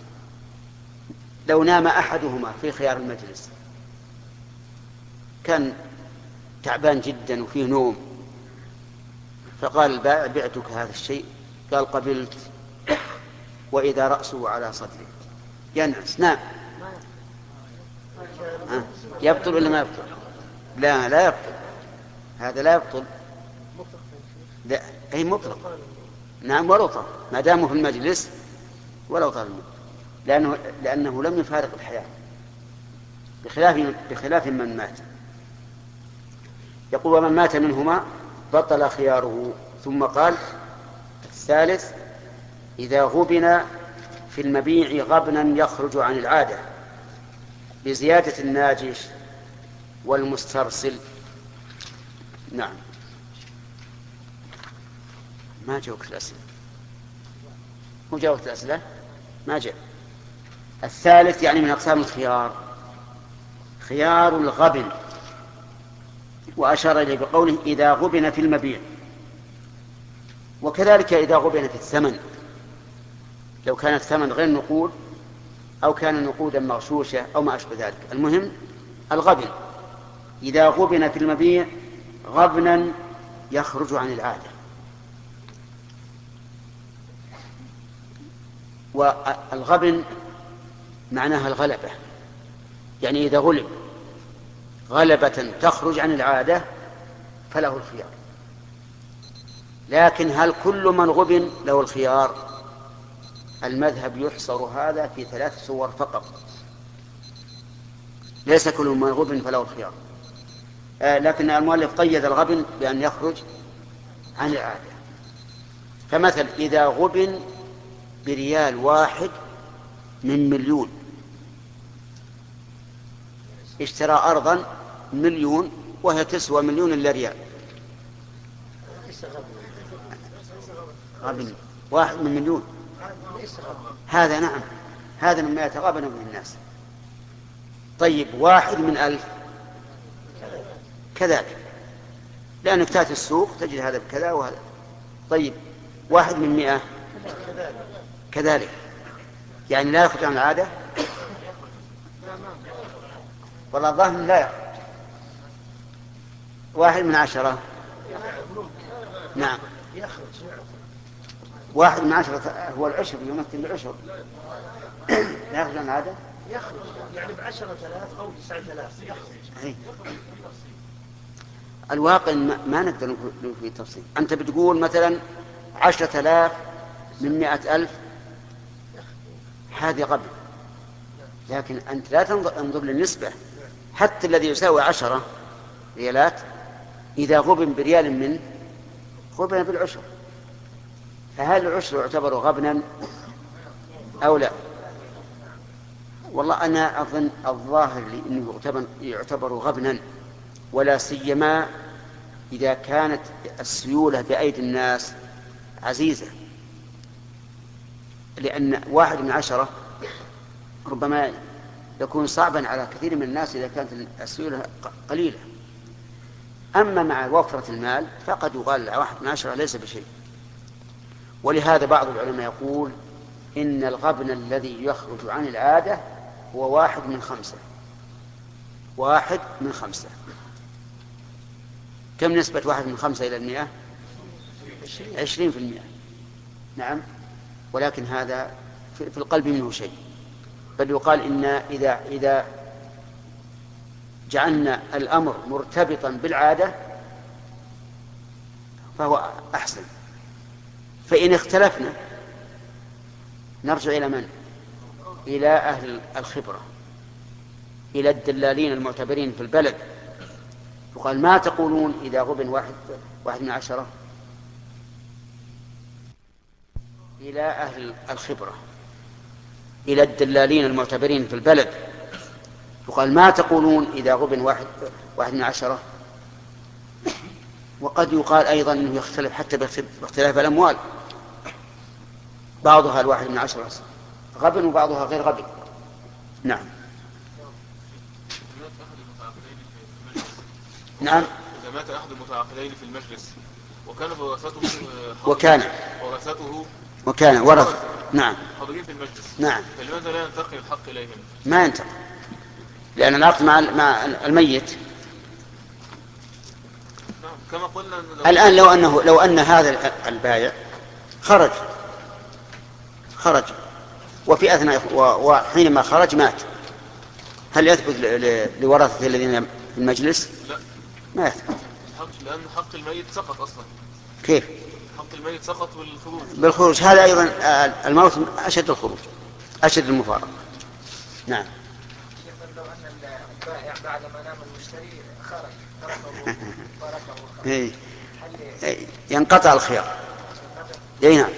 لو نام أحدهما في خيار المجلس، كان تعبان جدا وفيه نوم، فقال البائع بعتك هذا الشيء، قال قبلت، وإذا رأسه على صدره ينعس نام، ها؟ يبطل ولا ما يبطل؟ لا لا يبطل، هذا لا يبطل، لا أي مطلق. نعم، ولو طال ما دامه في المجلس ولو طال الموت، لأنه لأنه لم يفارق الحياة، بخلاف بخلاف من مات. يقول ومن مات منهما بطل خياره. ثم قال الثالث إذا غبن في المبيع غبنا يخرج عن العادة بزيادة الناجش والمسترسل. نعم، ما جاوبت الأسئلة، مو جاوبت الأسئلة ما جاء. الثالث يعني من أقسام الخيار خيار الغبن، وأشار إليه بقوله إذا غبن في المبيع، وكذلك إذا غبن في الثمن، لو كان الثمن غير نقود أو كان نقودا مغشوشة أو ما أشبه ذلك. المهم الغبن، إذا غبن في المبيع غبنا يخرج عن العادة. والغبن معناها الغلبة، يعني إذا غلب غلبة تخرج عن العادة فله الخيار. لكن هل كل من غبن له الخيار؟ المذهب يحصر هذا في ثلاث صور فقط، ليس كل من غبن فله الخيار. آه لكن المؤلف قيد الغبن بأن يخرج عن العادة. فمثل إذا غبن بريال واحد من مليون، اشترى أرضا مليون وهي تسوى مليون إلا ريال، غبن واحد من مليون، هذا نعم هذا مما يتغابن به الناس. طيب واحد من ألف كذلك، لأنك تأتي السوق تجد هذا بكذا وهذا. طيب واحد من مئة كذلك، يعني لا يخرج عن العادة، والله الظاهر لا يخرج. واحد من عشرة نعم، واحد من عشرة هو العشر، يمثل العشر، لا يخرج عن العادة، يخرج يعني بعشرة آلاف أو تسعة آلاف يخرج. الواقع ما نقدر في تفصيل. أنت بتقول مثلا عشرة آلاف من مئة ألف، هذه قبل، لكن أنت لا تنظر للنسبة. حتى الذي يساوي عشرة ريالات إذا غبن بريال منه غبن بالعشر، فهل العشر يعتبر غبنا أو لا؟ والله أنا أظن الظاهر لي أنه يعتبر, يعتبر غبنا، ولا سيما إذا كانت السيولة بأيدي الناس عزيزة، لأن واحد من عشرة ربما يكون صعبا على كثير من الناس إذا كانت السيولة قليلة. أما مع وفرة المال فقد يقال واحد من عشرة ليس بشيء. ولهذا بعض العلماء يقول إن الغبن الذي يخرج عن العادة هو واحد من خمسة. واحد من خمسة. كم نسبة واحد من خمسة إلى المئة؟ عشرين في المئة. نعم. ولكن هذا في القلب منه شيء، بل يقال إن إذا, إذا جعلنا الأمر مرتبطا بالعادة فهو أحسن. فإن اختلفنا نرجع إلى من؟ إلى أهل الخبرة، إلى الدلالين المعتبرين في البلد. وقال ما تقولون إذا غبن واحد, واحد من عشرة؟ إلى أهل الخبرة، إلى الدلالين المعتبرين في البلد. وقال ما تقولون إذا غبن واحد, واحد من عشرة؟ وقد يقال أيضا أنه يختلف حتى باختلاف الأموال، بعضها الواحد من عشرة غبن وبعضها غير غبن. نعم. نعم. إذا مات أحد المتعاقدين في المجلس وكان ورثته وكان ورثته وكان ورث نعم حاضرين في المجلس، نعم، فلماذا لا ينتقل الحق إليهم؟ ما ينتقل، لأن العقد مع مع الميت. نعم. كما قلنا لو الآن لو أنه لو أن هذا البائع خرج خرج وفي أثناء وحينما خرج مات، هل يثبت لورثته الذين في المجلس؟ لا، ما يثبت، لأن حق الميت سقط أصلا. كيف؟ حق الميت سقط بالخروج. بالخروج. هذا أيضا الموت أشد الخروج، أشد المفارقة. نعم. لو أن البائع بعد ما نام المشتري خرج تركه تركه ينقطع الخيار. اي نعم،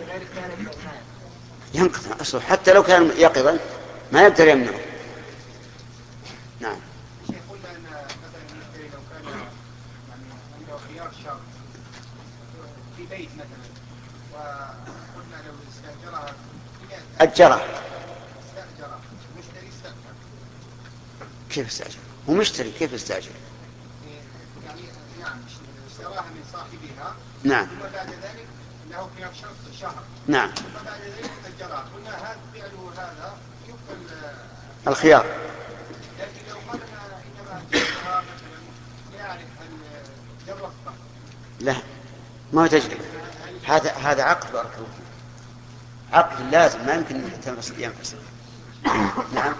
ينقطع أصله حتى لو كان يقظا ما يقدر يمنعه. نعم. شيخ قلنا أن مثلا المشتري لو كان يعني عنده خيار شرط في بيت مثلا، وقلنا لو استأجرها أجرها استأجرها المشتري استأجر. كيف استأجر؟ هو مشتري كيف استأجر؟ يعني نعم اشتراها من صاحبها. نعم. ثم بعد ذلك له خيار شرط شهر. نعم. ثم بعد ذلك أجرها. قلنا هذا فعله هذا يقبل الخيار. لكن لو قال إنما أجرها مثلا يعرف هل جرفته. لا، ما هو تجربة، هذا هذا عقد بارك الله فيك. عقد لازم ما يمكن ينفصل ينفصل. نعم.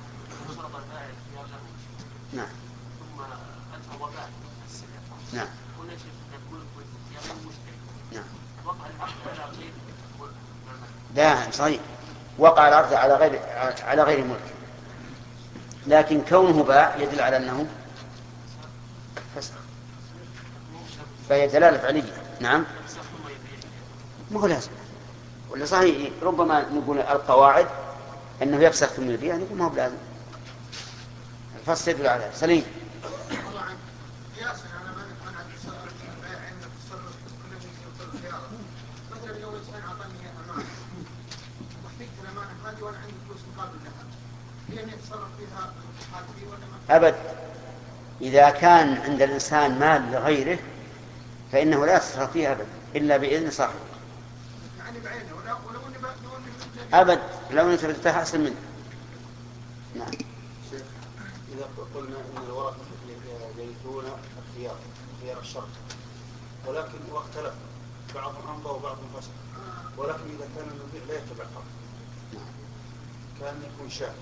نعم. ثم أنت وقع السلعة. نعم. قلنا شيخ يقول اختيار المشتري. نعم. وقع العقد على غير. لا صحيح، وقع العقد على غير على غير ملك، لكن كونه باع يدل على أنه فسخ، فهي دلالة فعلية. نعم. ما هو لازم، ولا صحيح ربما نقول القواعد أنه يفسخ ثم يبيع، نقول ما هو لازم، الفصل يدل على سليم. طبعا قياسا على ما نفعل عن التصرف البائع عند التصرف كل من يوصل الخيار. مثلا لو انسان اعطاني امانه واحتجت الامانه هذه وانا عندي فلوس مقابل لها، هي ان يتصرف فيها حالتي ولا ما؟ أبد، إذا كان عند الإنسان مال لغيره فإنه لا يتصرف فيه أبد إلا بإذن صاحبه. يعني بعينه ولو ولو اني لو اني أبد، لو أنت تفتح أحسن منه. نعم. إذا قلنا أن الورثة يرثون الخيار خيار الشرط، ولكن واختلف بعضهم أمضى وبعضهم فسخ، ولكن إذا كان المبيع لا يتبع الحق كان يكون شاهد،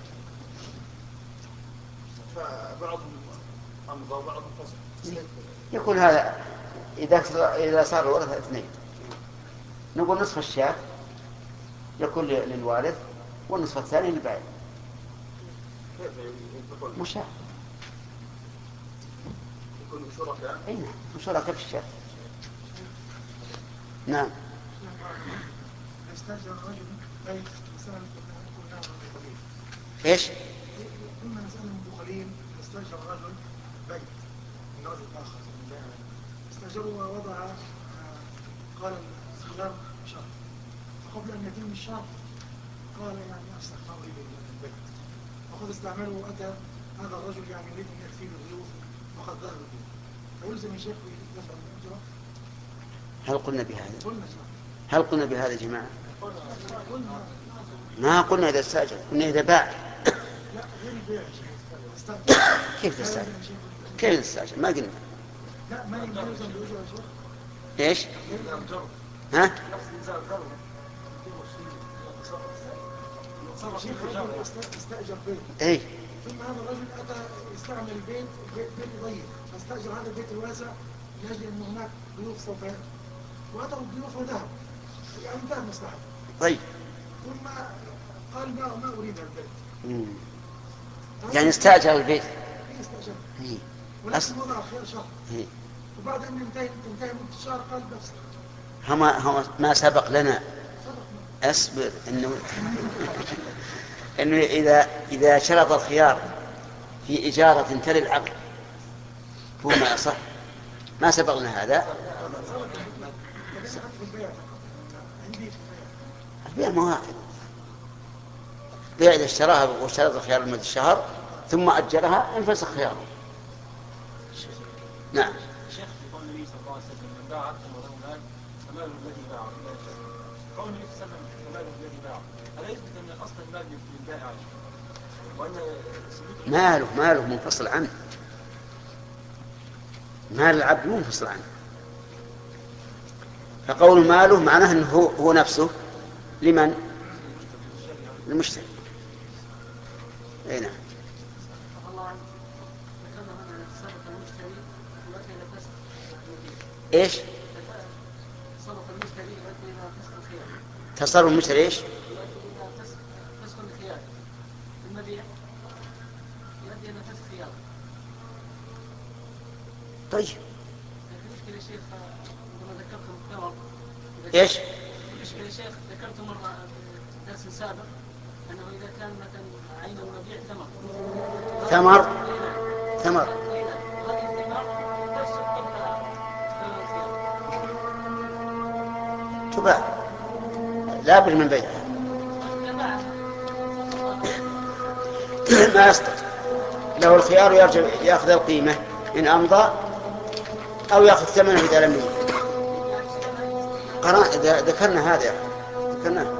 فبعضهم أمضى وبعضهم فسخ. يكون هذا إذا إذا صار الورثة اثنين، نقول نصف الشاة يكون للوارث والنصف الثاني للبائع. مشاهد يكون شركاء. اي نعم، شركاء في الشركة. نعم. يستأجر الرجل بيت مثلا يكون له ايش؟ كنا نسألهم بخليل استأجر رجل بيت من رجل آخر من بيع استأجره ووضع آه، قال السيار شهر، فقبل أن يتم الشهر قال يعني أستغفر لي بالبيت، وقد استعمله وأتى هذا الرجل يعني يريد أن يكفي الضيوف وقد ذهب البيت، فيلزم الشيخ بدفع الأجرة. هل قلنا بهذا؟ قلنا هل قلنا بهذا يا جماعة؟ قلنا ما قلنا إذا استأجر، قلنا إذا باع. لا غير البيع يا شيخ استأجر. كيف تستأجر؟ كيف تستأجر؟ ما قلنا. لا ما يلزم بأجرة يا شيخ. ايش؟ ها؟ استأجر بيت. اي. ثم هذا الرجل أتى يستعمل البيت، البيت بيت ضيق، فاستأجر هذا البيت الواسع لأجل أن هناك ضيوف سوف يأتوا. وأتوا الضيوف وذهبوا. يعني انتهت مصلحته. طيب. ثم قال ما ما أريد البيت. مم. يعني استأجر البيت. إيه استأجر. إيه. ولكن وضع خير شهر. إيه. وبعد أن انتهى انتهى مدة الشهر قال بس. هما هما ما سبق لنا. أصبر إنه إنه إذا إذا شرط الخيار في إجارة تلي العقد هو ما صح. ما سبق لنا هذا. البيع ما واحد. بيع إذا اشتراها واشترط الخيار لمدة الشهر ثم أجرها انفسخ خياره. نعم. شيخ في قول النبي صلى الله عليه وسلم من باع عبدا وله مال فماله الذي باعه. قول النبي صلى الله عليه وسلم فماله الذي باعه هذا يثبت ان اصل المال للبائع وان ماله ماله منفصل عنه. مال العبد منفصل عنه. فقول ماله معناه انه هو, هو نفسه لمن؟ المشتري. اي نعم. ايش؟ تصرف المشتري يؤدي الى فسخ الخيار. تصرف المشتري ايش؟ يؤدي الى فسخ الخيار. المبيع يؤدي الى فسخ خيار. طيب. لكن مشكلة يا شيخ عندما ذكرتم الثمر. ايش؟ مشكلة يا شيخ ذكرت مرة في درس سابق انه اذا كان مثلا عين المبيع ثمر. ثمر. ثمر. تباع لا بد من بيعها. ما يستطيع له الخيار يرجع ياخذ القيمة إن أمضى أو ياخذ ثمنه إذا لم يمضي. قرأ ذكرنا هذا ذكرناه.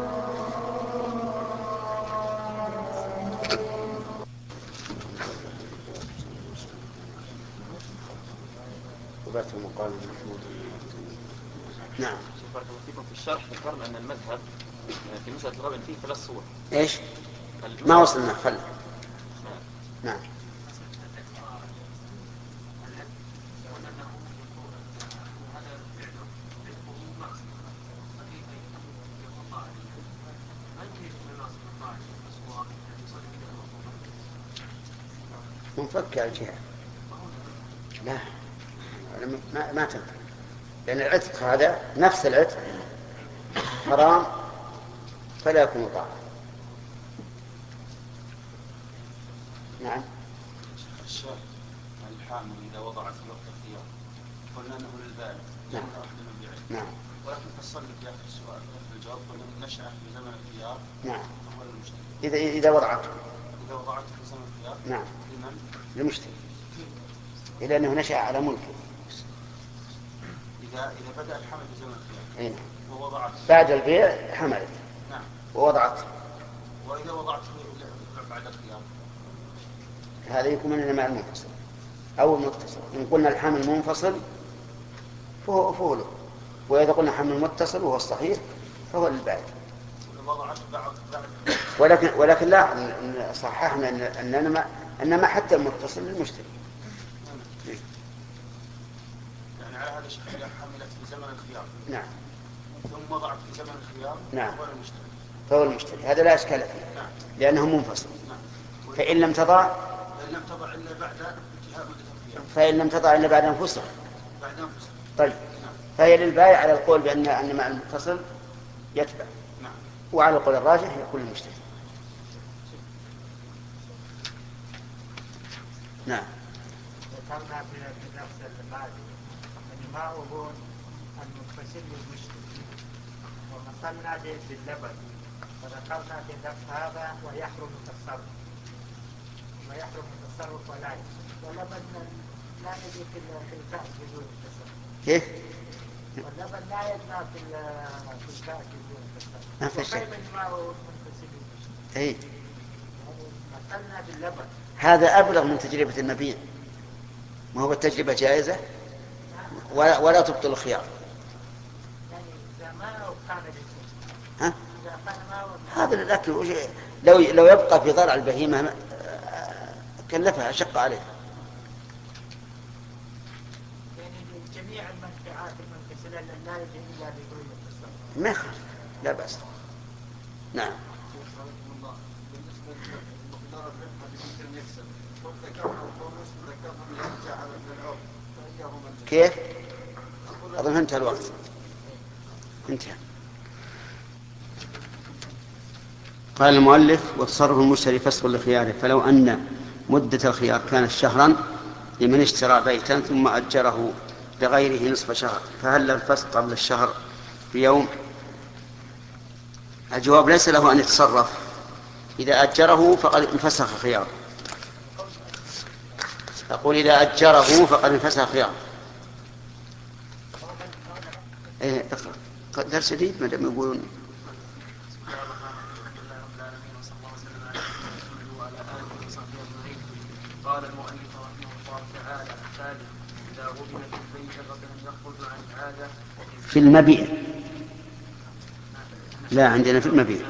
وبعثه مقال محمود. نعم. بارك الله فيكم. في الشرح ذكرنا أن المذهب في مسألة الربن فيه ثلاث صور. إيش؟ ما وصلنا خل. نعم. منفك الجهة. لا ما ما تنفع لأن العتق هذا نفس العتق حرام فلا يكون طاعة. نعم. الشاة الحامل إذا وضعت في وقت الخيار قلنا أنه للبائع. نعم. نعم. ولكن فصلت في آخر السؤال في الجواب قلنا نشأ في زمن الخيار. نعم. فهو للمشتري. إذا إذا وضعت. إذا وضعت في زمن الخيار. نعم. لمن؟ للمشتري. إلى أنه نشأ على ملكه. إذا إذا بدأ الحمل في زمن الخيار. أي نعم. ووضعت. بعد البيع حملت. نعم. ووضعت. وإذا وضعت بعد الخيار. هذا يكون من المال المنفصل أو المتصل. إن قلنا الحمل منفصل فهو فهو له. وإذا قلنا حمل متصل وهو الصحيح فهو للبائع. ولكن ولكن لا صححنا ان انما انما حتى المتصل للمشتري. يعني على هذا الشيء حملت في زمن الخيار. نعم. ثم وضعت في زمن الخيار. نعم. فهو المشتري. فهو المشتري هذا لا اشكال فيه. نعم. لانه منفصل. نعم. فان لم تضع فإن لم تضع إلا بعد انتهاء مدة الخيار. فإن لم تضع إلا بعد أنفسها. بعد أنفسها. طيب. نعم. فهي للبائع على القول بأن أن مع المتصل يتبع. نعم. وعلى القول الراجح يكون المشتري. نعم. ذكرنا في الدرس الماضي أن ما هو المنفصل والمشترك ومثلنا باللبن وذكرنا في الدرس هذا ويحرم التصرف ويحرم التصرف ولا واللبن لا يجي في الكأس بدون التصرف. كيف؟ واللبن لا يجمع في في الكأس بدون التصرف. ما في شيء. اي. مثلنا باللبن. هذا أبلغ من تجربة المبيع. ما هو التجربة جائزة ولا, ولا تبطل الخيار. يعني إذا ما كان ها؟ هذا الأكل لو لو يبقى في ضرع البهيمة كلفها شق عليه. يعني جميع المنفعات المنفصلة لا يجب إلا بدون التصرف. ما يخالف لا بأس. نعم. كيف؟ أظن انتهى الوقت. انتهى. قال المؤلف: وتصرف المشتري فسخ لخياره، فلو أن مدة الخيار كانت شهرا لمن اشترى بيتا ثم أجره لغيره نصف شهر، فهل الفسخ قبل الشهر بيوم؟ الجواب: ليس له أن يتصرف، إذا أجره فقد انفسخ خياره. أقول إذا أجره فقد انفسخ خياره. إيه درس جديد ما دام يقولون. قال المؤلف رحمه الله تعالى: الثالث إذا غبن في البيت قبل أن يخرج عن العادة. في المبيع. لا عندنا في المبيع.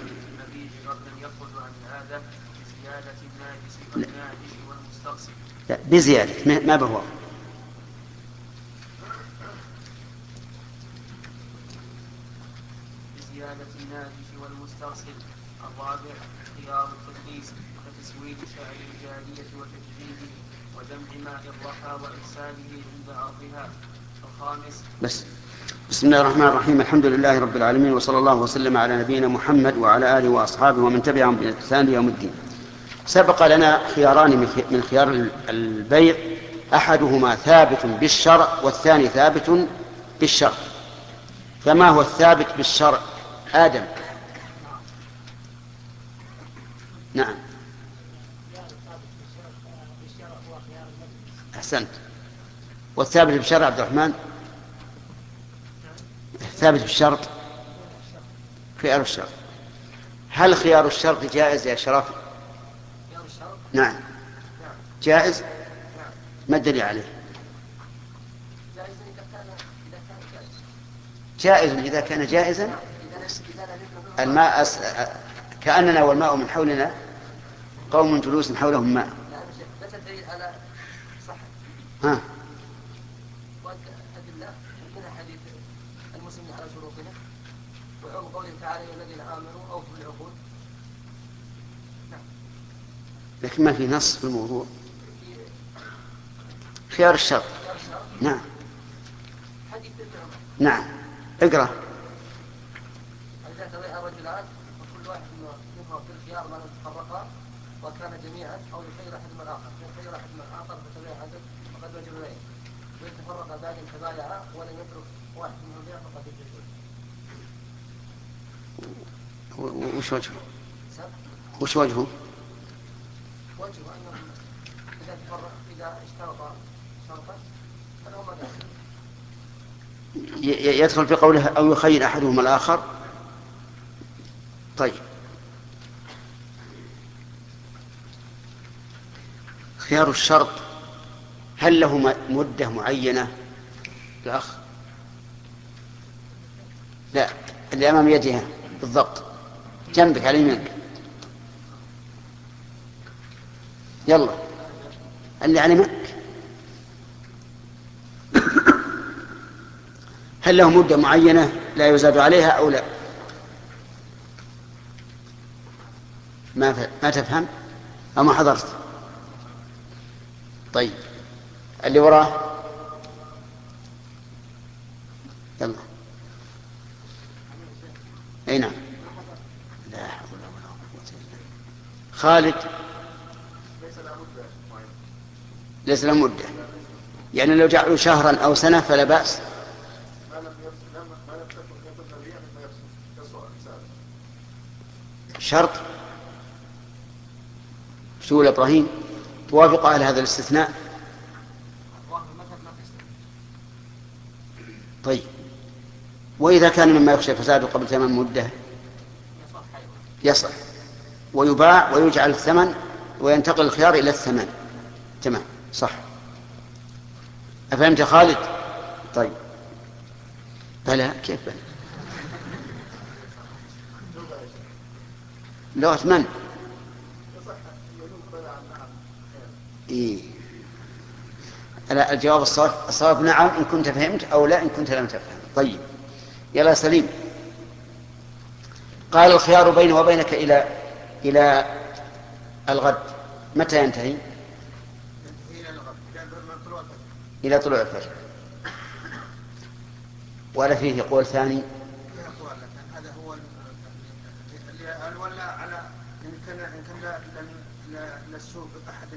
لا بزيادة ما بهو. بزيادة الناجش والمسترسل. الرابع اختيار التدليس كتسويد شعر الجارية وتجديده وجمع ماء الرحى وإرساله عند عرضها. الخامس بس بسم الله الرحمن الرحيم. الحمد لله رب العالمين، وصلى الله وسلم على نبينا محمد وعلى آله وأصحابه ومن تبعهم بإحسان يوم الدين. سبق لنا خياران من خيار البيع، أحدهما ثابت بالشرع والثاني ثابت بالشرع. فما هو الثابت بالشرع؟ آدم. نعم أحسنت. والثابت بالشرع عبد الرحمن؟ ثابت بالشرط خيار الشرط. هل خيار الشرط جائز يا شرف؟ نعم جائز. ما الدليل عليه؟ جائز إذا كان جائزا. الماء أس... كأننا والماء من حولنا قوم جلوس حولهم ماء. ها لكن ما في نص في الموضوع. خيار الشرط. نعم نعم اقرأ. إذا تبايع الرجلان وكل واحد منهما في الخيار ما لم يتفرقا وكان جميعا أو يخير أحدهما الآخر، يخير أحدهما الآخر فتبايع عدد فقد وجب البيع، ويتفرق بعد تبايعا ولم يترك واحد منهم البيع فقد يجوز. وش وجهه؟ وش وجهه؟ وجهه أنه إذا تفرق إذا اشترط شرطا فلهما داخل. يدخل في قوله أو يخير أحدهما الآخر. طيب خيار الشرط هل له مدة معينة؟ الأخ لا اللي أمام يدها بالضبط جنبك على يمينك. يلا اللي على يمينك. هل له مدة معينة لا يزاد عليها أو لا؟ ما ف... ما تفهم أو ما حضرت؟ طيب اللي وراه يلا. أي نعم. لا حول ولا قوة إلا بالله. خالد. ليس له مدة، يعني لو جعلوا شهرا أو سنة فلا بأس. شرط شو إبراهيم توافق على هذا الاستثناء؟ طيب، وإذا كان مما يخشى فساده قبل تمام مدة يصح ويباع ويجعل الثمن وينتقل الخيار إلى الثمن. تمام صح. أفهمت خالد؟ طيب بلى كيف بلى؟ لغة من؟ إيه. الجواب الصواب الصواب نعم إن كنت فهمت، أو لا إن كنت لم تفهم. طيب يلا سليم. قال الخيار بيني وبينك إلى إلى الغد، متى ينتهي؟ إلى طلوع الفجر. ولا فيه قول ثاني؟ هذا هو ولا على إن كان إن كان للسوق أحد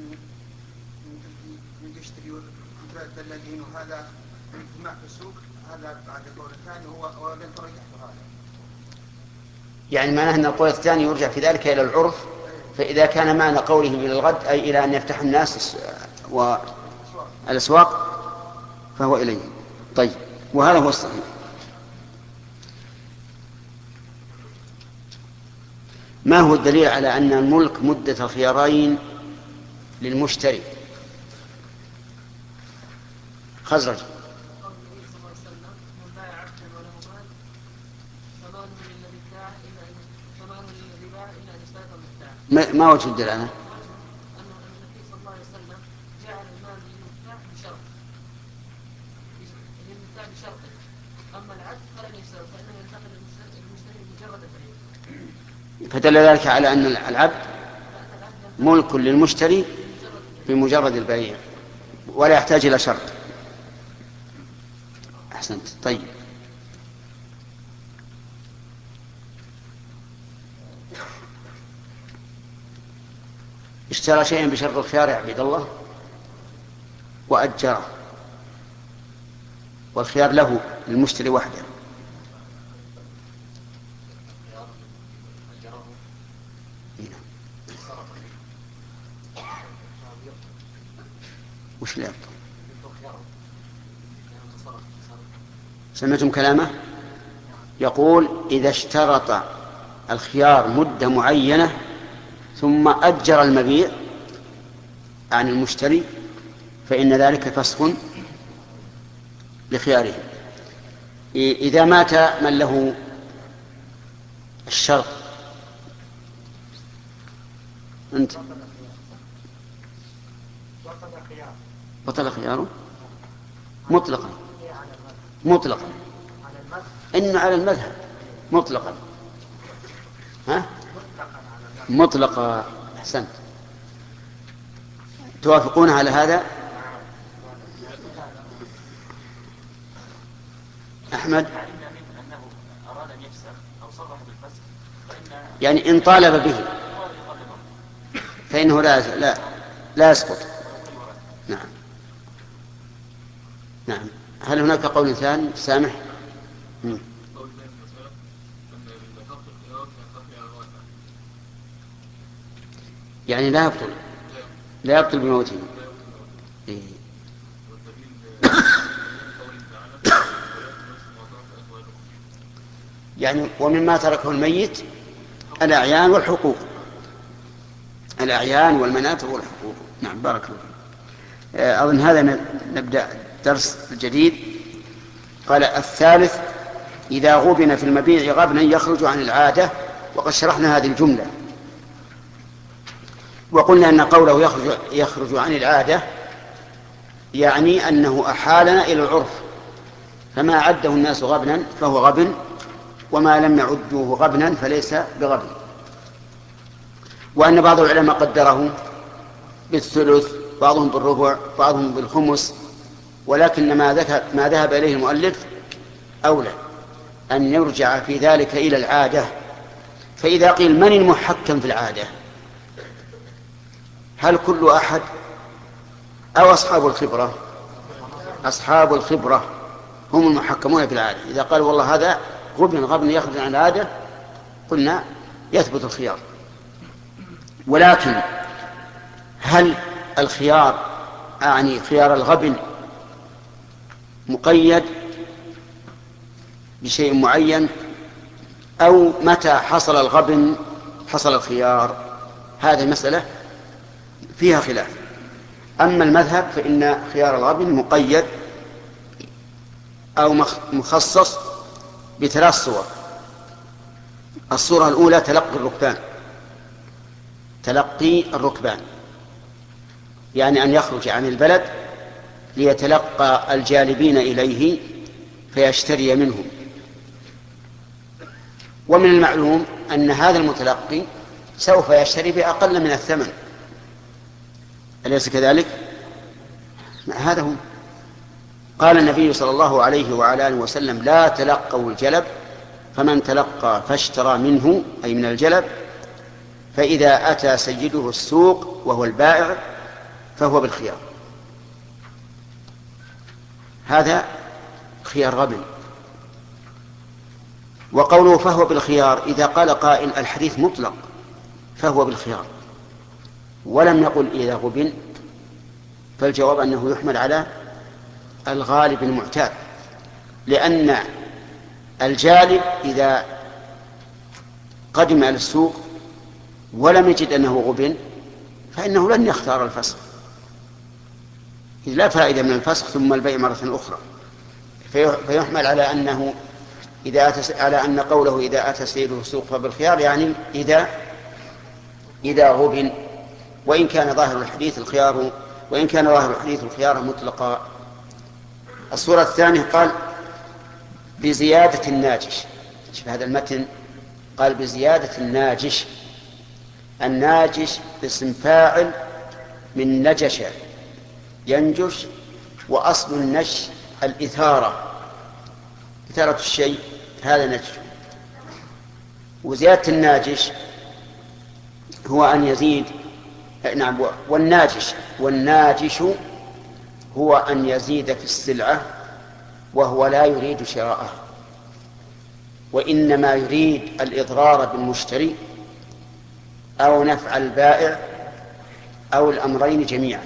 يشتري الدلاجين وهذا اجتماع في السوق، هذا بعد القول الثاني هو ولن ترجح هذا. يعني معناه أن القول الثاني يرجع في ذلك إلى العرف، فإذا كان معنى قولهم إلى الغد أي إلى أن يفتح الناس والأسواق فهو إليه. طيب وهذا هو الصحيح. ما هو الدليل على أن الملك مدة الخيارين للمشتري؟ خزرج. ما, ما وجه الدلالة؟ أنه النبي صلى الله عليه وسلم جعل المال للمبتاع بشرط للمبتاع بشرط، أما العبد فلن يسأل فإنه ينتقل للمشتري مجرد البيع. فدل ذلك على أن العبد ملك للمشتري بمجرد البيع ولا يحتاج إلى شرط. أحسنت. طيب اشترى شيئا بشرط الخيار يا عبد الله وأجره، والخيار له للمشتري وحده. وش لا يبطل؟ سمعتم كلامه؟ يقول إذا اشترط الخيار مدة معينة ثم أجر المبيع عن المشتري فإن ذلك فسخ لخياره. إذا مات من له الشرط أنت بطل خياره مطلقا مطلقا إن على المذهب مطلقا. ها مطلقا. أحسنت. توافقون على هذا؟ أحمد يعني إن طالب به فإنه لا لا لا يسقط. نعم نعم. هل هناك قول ثاني؟ سامح. مم. يعني لا يبطل لا يبطل بموته. إيه. يعني ومما تركه الميت الأعيان والحقوق، الأعيان والمنافع والحقوق. نعم بارك الله. أظن هذا نبدأ درس الجديد. قال الثالث إذا غبن في المبيع غبنا يخرج عن العادة، وقد شرحنا هذه الجملة وقلنا أن قوله يخرج, يخرج عن العادة يعني أنه أحالنا إلى العرف، فما عده الناس غبنا فهو غبن، وما لم يعدوه غبنا فليس بغبن. وأن بعض العلماء قدره بالثلث، بعضهم بالربع، بعضهم بالخمس، ولكن ما, ما ذهب إليه المؤلف أولى أن يرجع في ذلك إلى العادة. فإذا قيل من المحكم في العادة؟ هل كل أحد أو أصحاب الخبرة؟ أصحاب الخبرة هم المحكمون في العادة. إذا قالوا والله هذا غبن غبن يخرج عن العادة قلنا يثبت الخيار. ولكن هل الخيار أعني خيار الغبن مقيد بشيء معين أو متى حصل الغبن حصل الخيار؟ هذه المسألة فيها خلاف. أما المذهب فإن خيار الغبن مقيد أو مخصص بثلاث صور. الصورة الأولى تلقي الركبان، تلقي الركبان يعني أن يخرج عن البلد ليتلقى الجالبين إليه فيشتري منهم. ومن المعلوم أن هذا المتلقي سوف يشتري بأقل من الثمن، أليس كذلك؟ هذا هو. قال النبي صلى الله عليه وعلى آله وسلم: لا تلقوا الجلب، فمن تلقى فاشترى منه أي من الجلب، فإذا أتى سيده السوق وهو البائع فهو بالخيار. هذا خيار غبن. وقوله فهو بالخيار إذا قال قائل الحديث مطلق فهو بالخيار ولم يقل إذا غبن، فالجواب أنه يحمل على الغالب المعتاد، لأن الجالب إذا قدم إلى السوق ولم يجد أنه غبن فإنه لن يختار الفسخ، إذ لا فائدة من الفسخ ثم البيع مرة أخرى. فيحمل على أنه إذا أتى على أن قوله إذا أتى سيده السوق فبالخيار يعني إذا إذا غبن، وإن كان ظاهر الحديث الخيار وإن كان ظاهر الحديث الخيار مطلقا. الصورة الثانية قال بزيادة الناجش. شوف هذا المتن قال بزيادة الناجش. الناجش اسم فاعل من نجش ينجش، وأصل النجش الإثارة، إثارة الشيء، هذا نجش. وزيادة الناجش هو أن يزيد، نعم، والناجش والناجش هو أن يزيد في السلعة وهو لا يريد شراءها، وإنما يريد الإضرار بالمشتري أو نفع البائع أو الأمرين جميعا.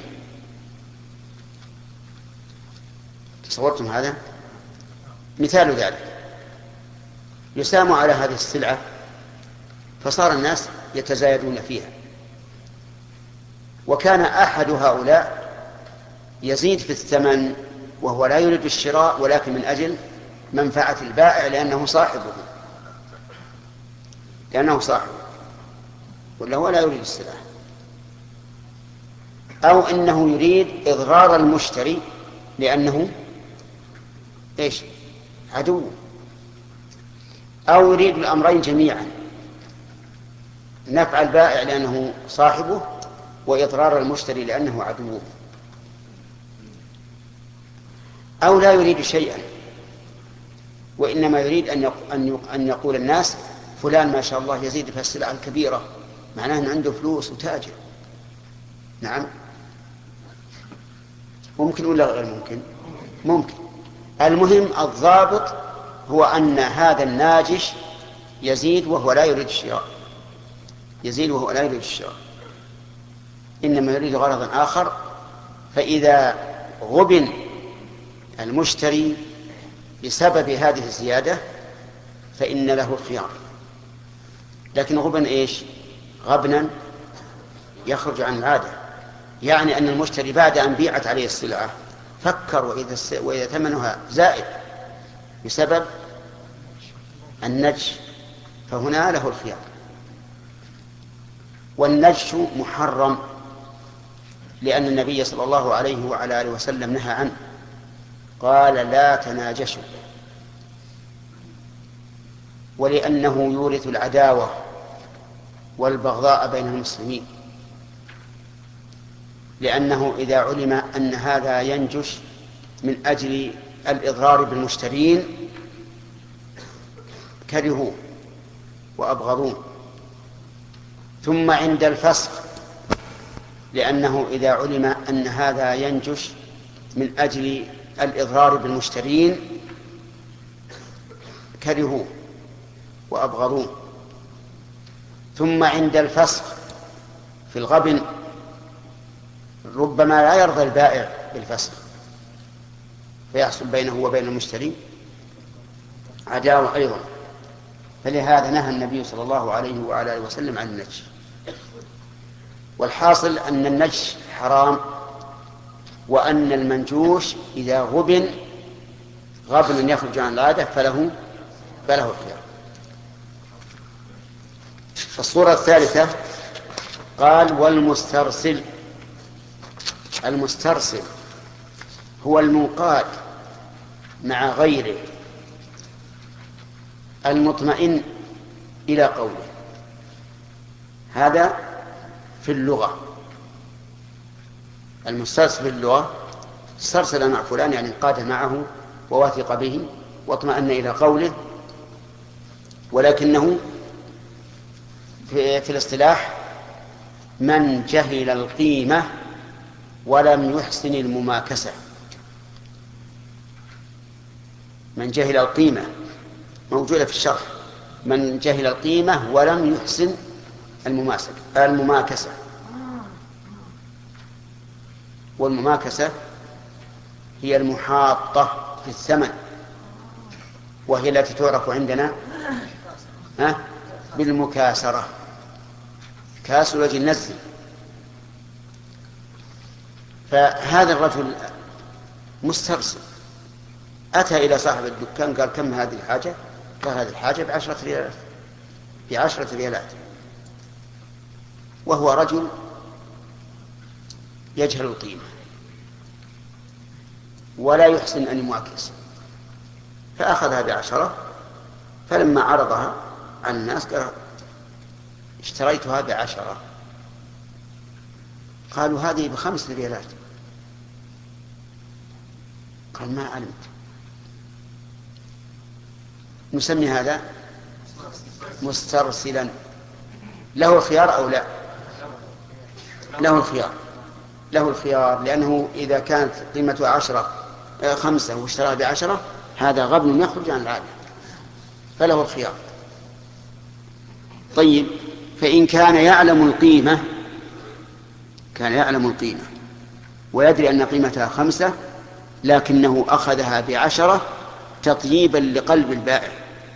تصورتم هذا؟ مثال ذلك: يسام على هذه السلعة فصار الناس يتزايدون فيها، وكان أحد هؤلاء يزيد في الثمن وهو لا يريد الشراء ولكن من أجل منفعة البائع لأنه صاحبه لأنه صاحبه ولا هو لا يريد السلعة، أو إنه يريد إضرار المشتري لأنه إيش؟ عدو، أو يريد الأمرين جميعا: نفع البائع لأنه صاحبه وإضرار المشتري لأنه عدوه، أو لا يريد شيئا وإنما يريد أن يقول الناس فلان ما شاء الله يزيد في السلعة الكبيرة، معناه أنه عنده فلوس وتاجر. نعم، ممكن ولا غير ممكن؟ ممكن. المهم الضابط هو أن هذا الناجش يزيد وهو لا يريد الشراء، يزيد وهو لا يريد الشراء، إنما يريد غرضا آخر. فإذا غبن المشتري بسبب هذه الزيادة فإن له الخيار. لكن غبن إيش؟ غبنا يخرج عن العادة، يعني أن المشتري بعد أن بيعت عليه السلعة فكر وإذا, وإذا ثمنها زائد بسبب النجش فهنا له الخيار. والنجش محرم لأن النبي صلى الله عليه وعلى آله وسلم نهى عنه، قال لا تناجشوا، ولأنه يورث العداوة والبغضاء بين المسلمين، لأنه إذا علم أن هذا ينجش من أجل الإضرار بالمشترين كرهوه وأبغضوه. ثم عند الفسخ لأنه إذا علم أن هذا ينجش من أجل الإضرار بالمشترين كرهوه وأبغضوه. ثم عند الفسخ في الغبن ربما لا يرضى البائع بالفسخ فيحصل بينه وبين المشتري عداوة أيضا، فلهذا نهى النبي صلى الله عليه وعلى آله وسلم عن النجش. والحاصل أن النجش حرام، وأن المنجوش إذا غبن غبن يخرج عن العادة فله فله الخيار. الصورة الثالثة قال والمسترسل. المسترسل هو المنقاد مع غيره المطمئن إلى قوله. هذا في اللغة. المسترسل في اللغة استرسل مع فلان يعني انقاد معه ووثق به واطمأن إلى قوله، ولكنه في, في الاصطلاح من جهل القيمة ولم يحسن المماكسة. من جهل القيمة موجودة في الشرح، من جهل القيمة ولم يحسن المماكسة. والمماكسة هي المحاطة في الثمن، وهي التي تعرف عندنا ها بالمكاسرة، كاس وجه النزل. فهذا الرجل مسترسل أتى إلى صاحب الدكان قال كم هذه الحاجة؟ قال هذه الحاجة بعشرة ريالات بعشرة ريالات وهو رجل يجهل القيمة ولا يحسن أن يماكس، فأخذها بعشرة. فلما عرضها على الناس قال اشتريتها بعشرة. قالوا هذه بخمس ريالات. قال ما علمت. نسمي هذا مسترسلا. له الخيار أو لا؟ له الخيار له الخيار لأنه إذا كانت قيمتها عشرة خمسة واشتراها بعشرة هذا غبن يخرج عن العادة، فله الخيار. طيب، فإن كان يعلم القيمة كان يعلم القيمة ويدري أن قيمتها خمسة لكنه أخذها بعشرة تطييبا لقلب البائع،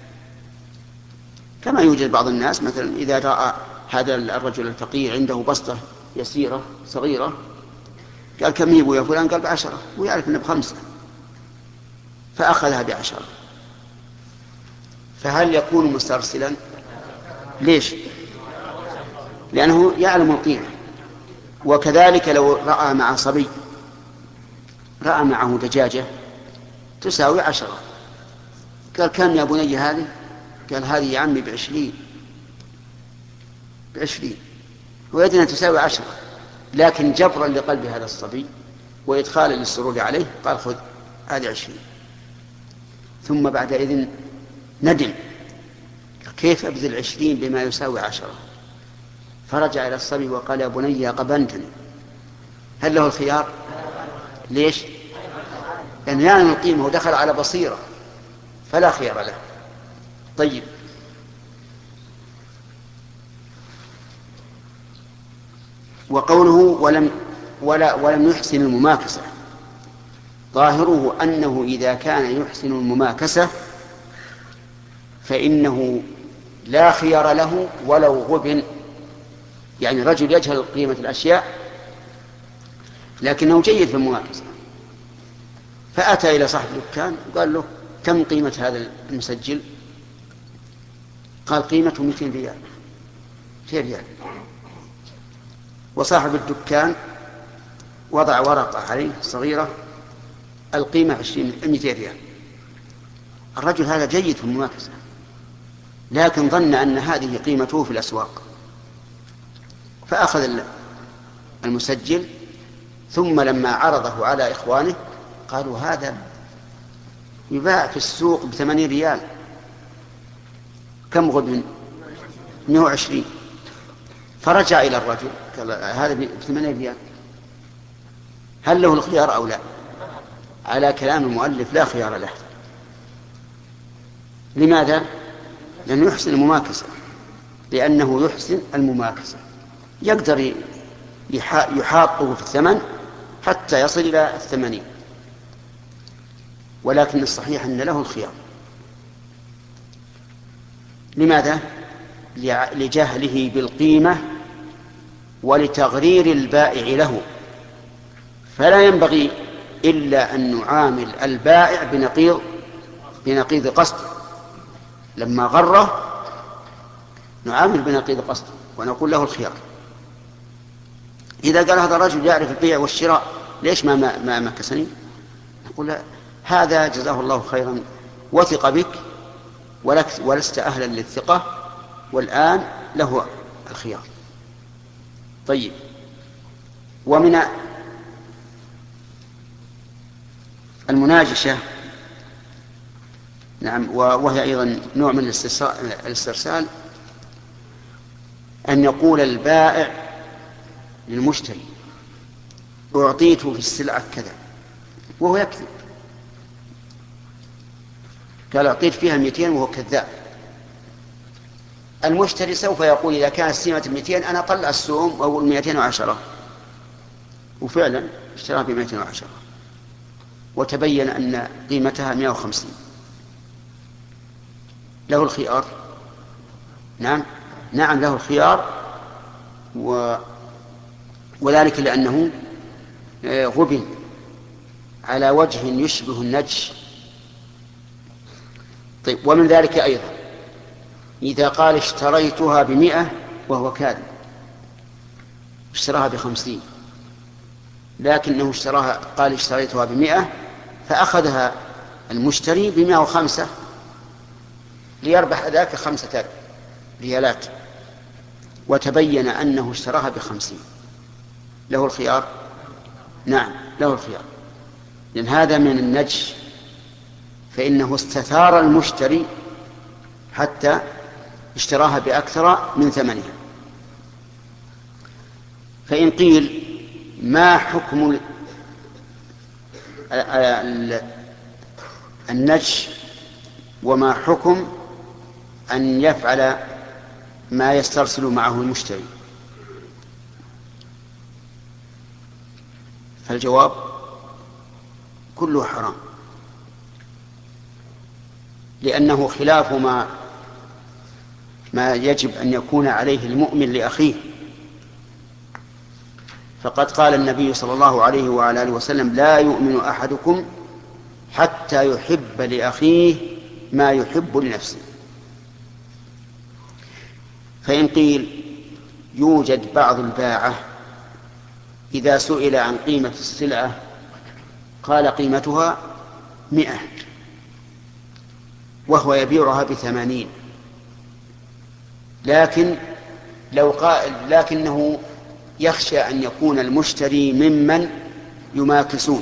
كما يوجد بعض الناس مثلا إذا رأى هذا الرجل الفقير عنده بسطة يسيرة صغيرة قال كم هي يا فلان؟ قال بعشرة، ويعرف أنه بخمسة فأخذها بعشرة. فهل يكون مسترسلا؟ ليش؟ لأنه يعلم القيمة. وكذلك لو رأى مع صبي رأى معه دجاجة تساوي عشرة قال كم يا بني هذه؟ قال هذه يا عمي بعشرين بعشرين ويدري أن تساوي عشرة، لكن جبرا لقلب هذا الصبي وإدخالا للسرور عليه قال خذ هذه عشرين. ثم بعد إذن ندم كيف أبذل عشرين بما يساوي عشرة؟ فرجع إلى الصبي وقال يا بني قبنتني. هل له الخيار؟ ليش؟ لأنه يعلم القيمة ودخل على بصيرة فلا خيار له. طيب، وقوله ولم, ولا ولم يحسن المماكسة ظاهره أنه إذا كان يحسن المماكسة فإنه لا خيار له ولو غبن. يعني رجل يجهل قيمة الأشياء لكنه جيد في المماكسة، فأتى إلى صاحب الدكان وقال له كم قيمة هذا المسجل؟ قال قيمته مئتين ريال مئتين ريال. وصاحب الدكان وضع ورقة عليه صغيرة القيمة عشرين مئتين ريال. الرجل هذا جيد في المماكسة لكن ظن أن هذه قيمته في الأسواق، فأخذ المسجل ثم لما عرضه على إخوانه قالوا هذا يباع في السوق بثمانين ريال. كم غبن؟ مئة وعشرين. فرجع إلى الرجل قال هذا بثمانية ريال، هل له الخيار أو لا؟ على كلام المؤلف لا خيار له. لماذا؟ لأنه يحسن المماكسة، لأنه يحسن المماكسة، يقدر يحاطه في الثمن حتى يصل إلى الثمانين، ولكن الصحيح أن له الخيار. لماذا؟ لجهله بالقيمة ولتغرير البائع له، فلا ينبغي إلا أن نعامل البائع بنقيض بنقيض قصد. لما غره نعامل بنقيض قصد ونقول له الخيار. إذا قال هذا الرجل يعرف البيع والشراء ليش ما ما مكسني؟ نقول هذا جزاه الله خيرا وثق بك ولست أهلا للثقة والآن له الخيار. طيب، ومن المناجشة نعم وهي أيضا نوع من الاسترسال أن يقول البائع للمشتري أعطيته في السلعة كذا وهو يكذب، قال أعطيت فيها مئتين وهو كذاب. المشتري سوف يقول إذا كانت السلعة مئتين أنا طلع السوم أو مئتين وعشرة، وفعلا اشتراها بمئتين وعشرة وتبين أن قيمتها مئة وخمسين. له الخيار؟ نعم نعم له الخيار، و... وذلك لأنه غبن على وجه يشبه النجش. طيب، ومن ذلك أيضا إذا قال اشتريتها بمئة وهو كاذب، اشتراها بخمسين، لكنه اشتراها قال اشتريتها بمئة فأخذها المشتري بمئة وخمسة ليربح ذاك خمسة ريالات، وتبين أنه اشتراها بخمسين. له الخيار؟ نعم له الخيار، لأن هذا من النجش، فإنه استثار المشتري حتى اشتراها بأكثر من ثمنها. فإن قيل ما حكم النجش وما حكم أن يفعل ما يسترسل معه المشتري؟ فالجواب كله حرام، لأنه خلاف ما ما يجب أن يكون عليه المؤمن لأخيه. فقد قال النبي صلى الله عليه وعلى آله وسلم لا يؤمن أحدكم حتى يحب لأخيه ما يحب لنفسه. فإن قيل يوجد بعض الباعة إذا سئل عن قيمة السلعة قال قيمتها مئة وهو يبيعها بثمانين، لكن لو قال لكنه يخشى أن يكون المشتري ممن يماكسون،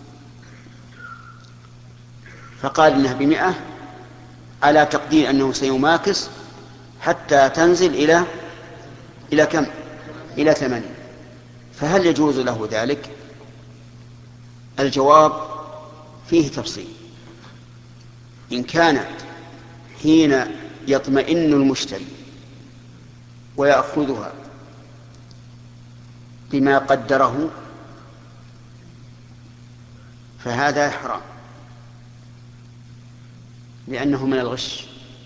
فقال إنها بمئة على تقدير أنه سيماكس حتى تنزل إلى إلى كم؟ إلى ثمانين. فهل يجوز له ذلك؟ الجواب فيه تفصيل. إن كان حين يطمئن المشتري ويأخذها بما قدره فهذا حرام، لأنه من الغش.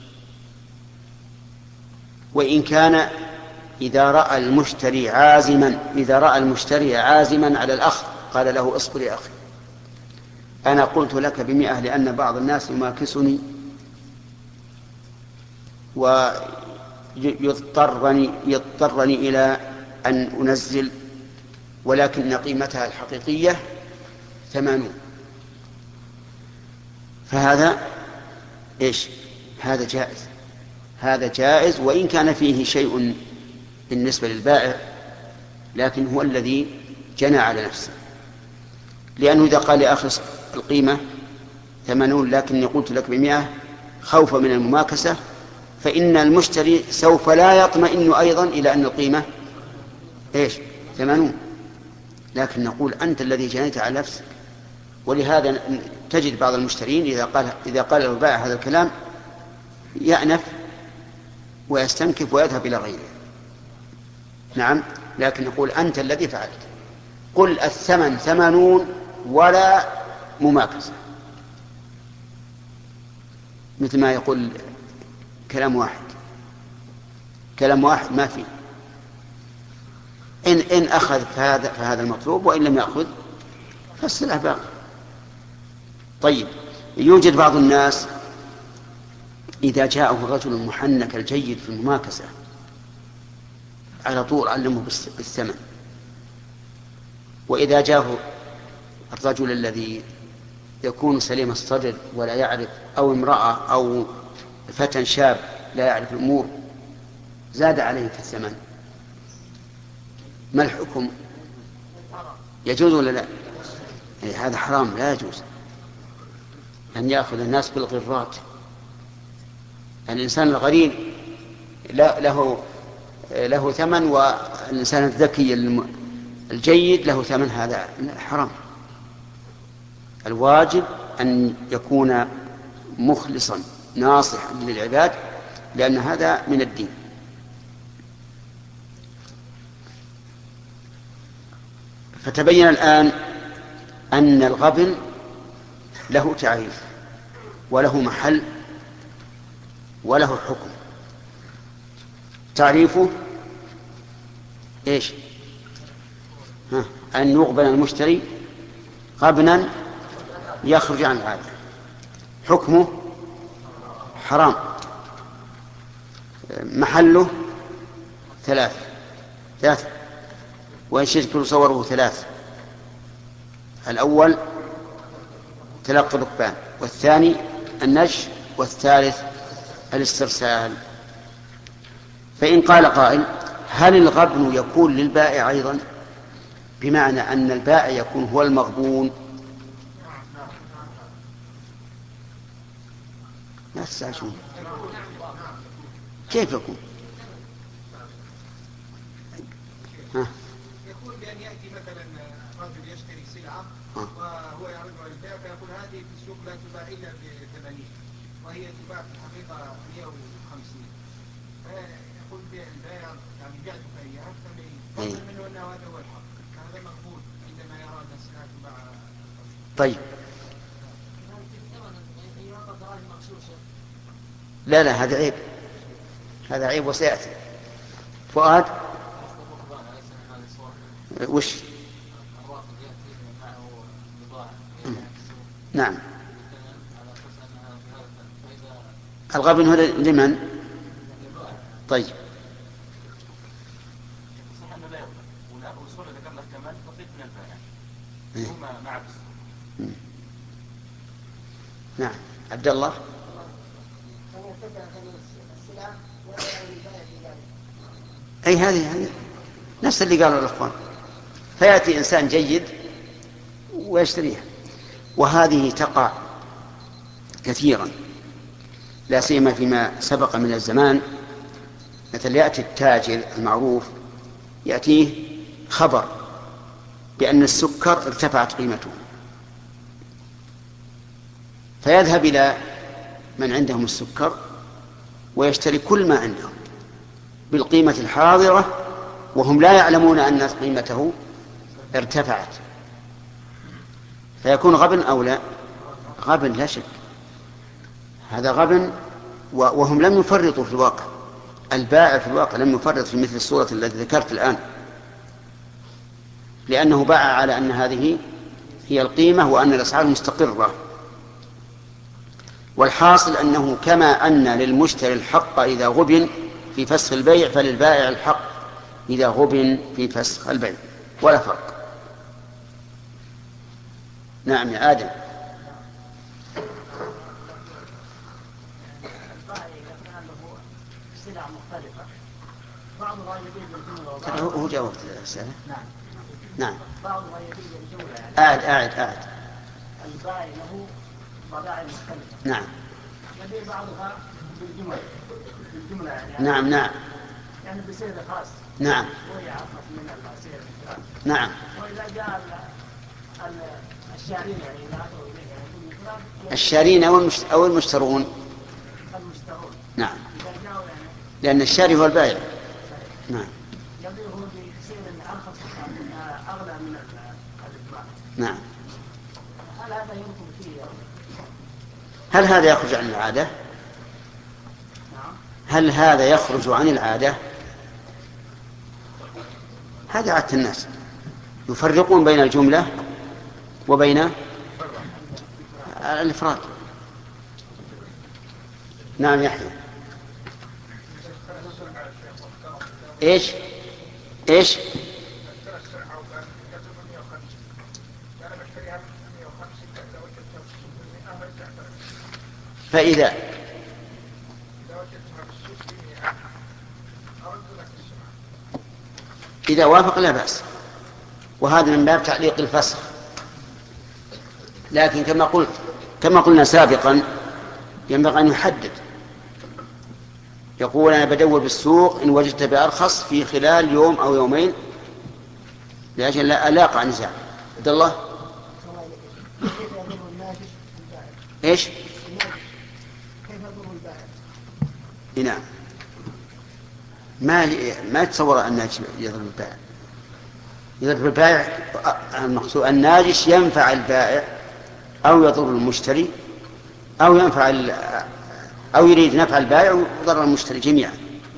وإن كان إذا رأى المشتري عازما إذا رأى المشتري عازما على الأخذ قال له اصبر يا أخي أنا قلت لك بمئة لأن بعض الناس يماكسني ويضطرني يضطرني إلى أن أنزل، ولكن قيمتها الحقيقية ثمانون، فهذا إيش؟ هذا جائز هذا جائز وإن كان فيه شيء بالنسبة للبائع، لكن هو الذي جنى على نفسه، لأنه إذا قال لأخي القيمة ثمانون لكني قلت لك بمئة خوفا من المماكسة فإن المشتري سوف لا يطمئن أيضا إلى أن القيمة إيش ثمانون، لكن نقول أنت الذي جنيت على نفسك. ولهذا تجد بعض المشترين إذا قال إذا قال له البائع هذا الكلام يأنف ويستنكف ويذهب إلى غيره. نعم، لكن نقول أنت الذي فعلت. قل الثمن ثمانون ولا مماكسة، مثل ما يقول كلام واحد كلام واحد ما فيه. إن إن أخذ فهذا فهذا المطلوب، وإن لم يأخذ فالسلعة باقي. طيب، يوجد بعض الناس إذا جاءه الرجل المحنك الجيد في المماكسة على طول علمه بالثمن، وإذا جاءه الرجل الذي يكون سليم الصدر ولا يعرف، أو امرأة أو فتى شاب لا يعرف الأمور، زاد عليه في الثمن. ما الحكم؟ يجوز ولا لا؟ يعني هذا حرام، لا يجوز أن يأخذ الناس بالغرات. الإنسان الغرير له له ثمن، والإنسان الذكي الجيد له ثمن، هذا حرام. الواجب أن يكون مخلصا ناصحا للعباد، لأن هذا من الدين. فتبين الآن أن الغبن له تعريف وله محل وله حكم. تعريفه إيش؟ ها. أن يغبن المشتري غبنا يخرج عن العادة. حكمه حرام. محله ثلاث ثلاث وإن شئت تصوره ثلاث: الأول تلقي الركبان، والثاني النجش، والثالث الاسترسال. فإن قال قائل: هل الغبن يكون للبائع أيضا؟ بمعنى أن البائع يكون هو المغبون؟ لا تستعجلون. كيف يكون؟ ها؟ يكون بأن يأتي مثلا رجل يشتري سلعة وهو يعرضها للبائع فيقول هذه في السوق لا تباع إلا ب ثمانين وهي تباع في الحقيقة مئة وخمسين، فيقول البائع يعني بعتك إياها ثمانين، يظن منه أن هذا هو الحق، هذا مقبول عندما يرى أن السلعة تباع. طيب، لا لا هذا عيب، هذا عيب وسيأتي. فؤاد وش؟ نعم، الغبن هذا لمن؟ طيب، صح انه لا يغلب، والصوره اللي ذكرنا كمان بسيط من البائع هم مع بس. نعم. عبد الله. أي هذه هذه نفس اللي قالوا الأخوان. فيأتي إنسان جيد ويشتريها، وهذه تقع كثيرا، لا سيما فيما سبق من الزمان. مثل يأتي التاجر المعروف يأتيه خبر بأن السكر ارتفعت قيمته، فيذهب إلى من عندهم السكر ويشتري كل ما عندهم بالقيمة الحاضرة، وهم لا يعلمون أن قيمته ارتفعت، فيكون غبن أو لا؟ غبن لا شك، هذا غبن، وهم لم يفرطوا في الواقع. البائع في الواقع لم يفرط في مثل الصورة التي ذكرت الآن، لأنه باع على أن هذه هي القيمة وأن الأسعار مستقرة. والحاصل أنه كما أن للمشتري الحق إذا غبن في فسخ البيع، فللبائع الحق إذا غبن في فسخ البيع، ولا فرق. نعم يا آدم. هو جاوبت الأسئلة. نعم. نعم. بعضها يبيع الجولة يعني. قاعد قاعد قاعد. البائع له بضائع مختلفة. نعم. يبيع بعضها بالجملة بالجملة يعني نعم نعم يعني بسير خاص نعم وهي عرفت من السير الإفراد. نعم. وإذا جاء ال- ال- الشارين يعني إذا أخذوا إليه يعني يكون الإفراد الشارين أو المشت- أو المشترون. المشترون. نعم. إذا جاءوا يعني لأن الشاري هو البائع. نعم. يبيعه بسير أرخص أغلى من الإجماع. نعم. هل هذا يمكن فيه؟ هل هذا يخرج عن العادة؟ نعم. هل هذا يخرج عن العادة؟ هذا عادة الناس يفرقون بين الجملة وبين الإفراد. نعم يحيى. ايش ايش فإذا إذا وافق لا بأس، وهذا من باب تعليق الفسخ. لكن كما قلت كما قلنا سابقا ينبغي أن يحدد، يقول أنا بدور بالسوق إن وجدت بأرخص في خلال يوم أو يومين لأجل لا أقع نزاع. عبد الله. إيش؟ كيف يضر البائع؟ نعم. ما ما يتصور الناجش يضر البائع. يضر البائع المقصود الناجش ينفع البائع أو يضر المشتري أو ينفع أو يريد نفع البائع وضر المشتري جميعا.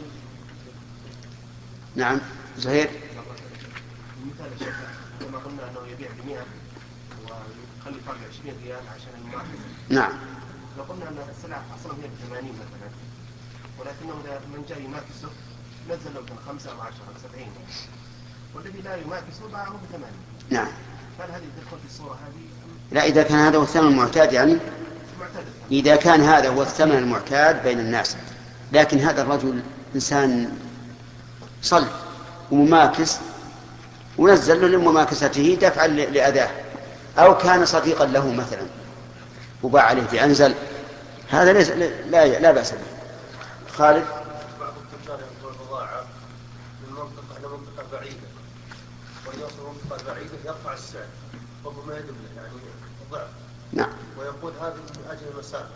نعم زهير. مثال الشيخ كما قلنا أنه يبيع بمئة ويخلي فرق عشرين ريال عشان المعاكسة. نعم. لو قلنا أن السلعة أصلا هي بثمانين مثلا، ولكنه من جاء يماكسه نزل له من خمسة أو عشرة أو سبعين، والذي لا يماكسه باعه بثمانين. نعم. هل هذه تدخل في الصورة هذه؟ لا، إذا كان هذا هو الثمن المعتاد، يعني إذا كان هذا هو الثمن المعتاد بين الناس، لكن هذا الرجل إنسان صلب ومماكس ونزل له لمماكسته دفعا لأذاه، أو كان صديقا له مثلا وباع عليه بأنزل، هذا ليس لا لا بأس به. خالد. بعض التجار ينقل البضاعة من منطقة إلى منطقة بعيدة، وإذا وصل منطقة بعيدة يرفع السعر ربما يدبله يعني ضعف. نعم. ويقول هذا من أجل المسافة.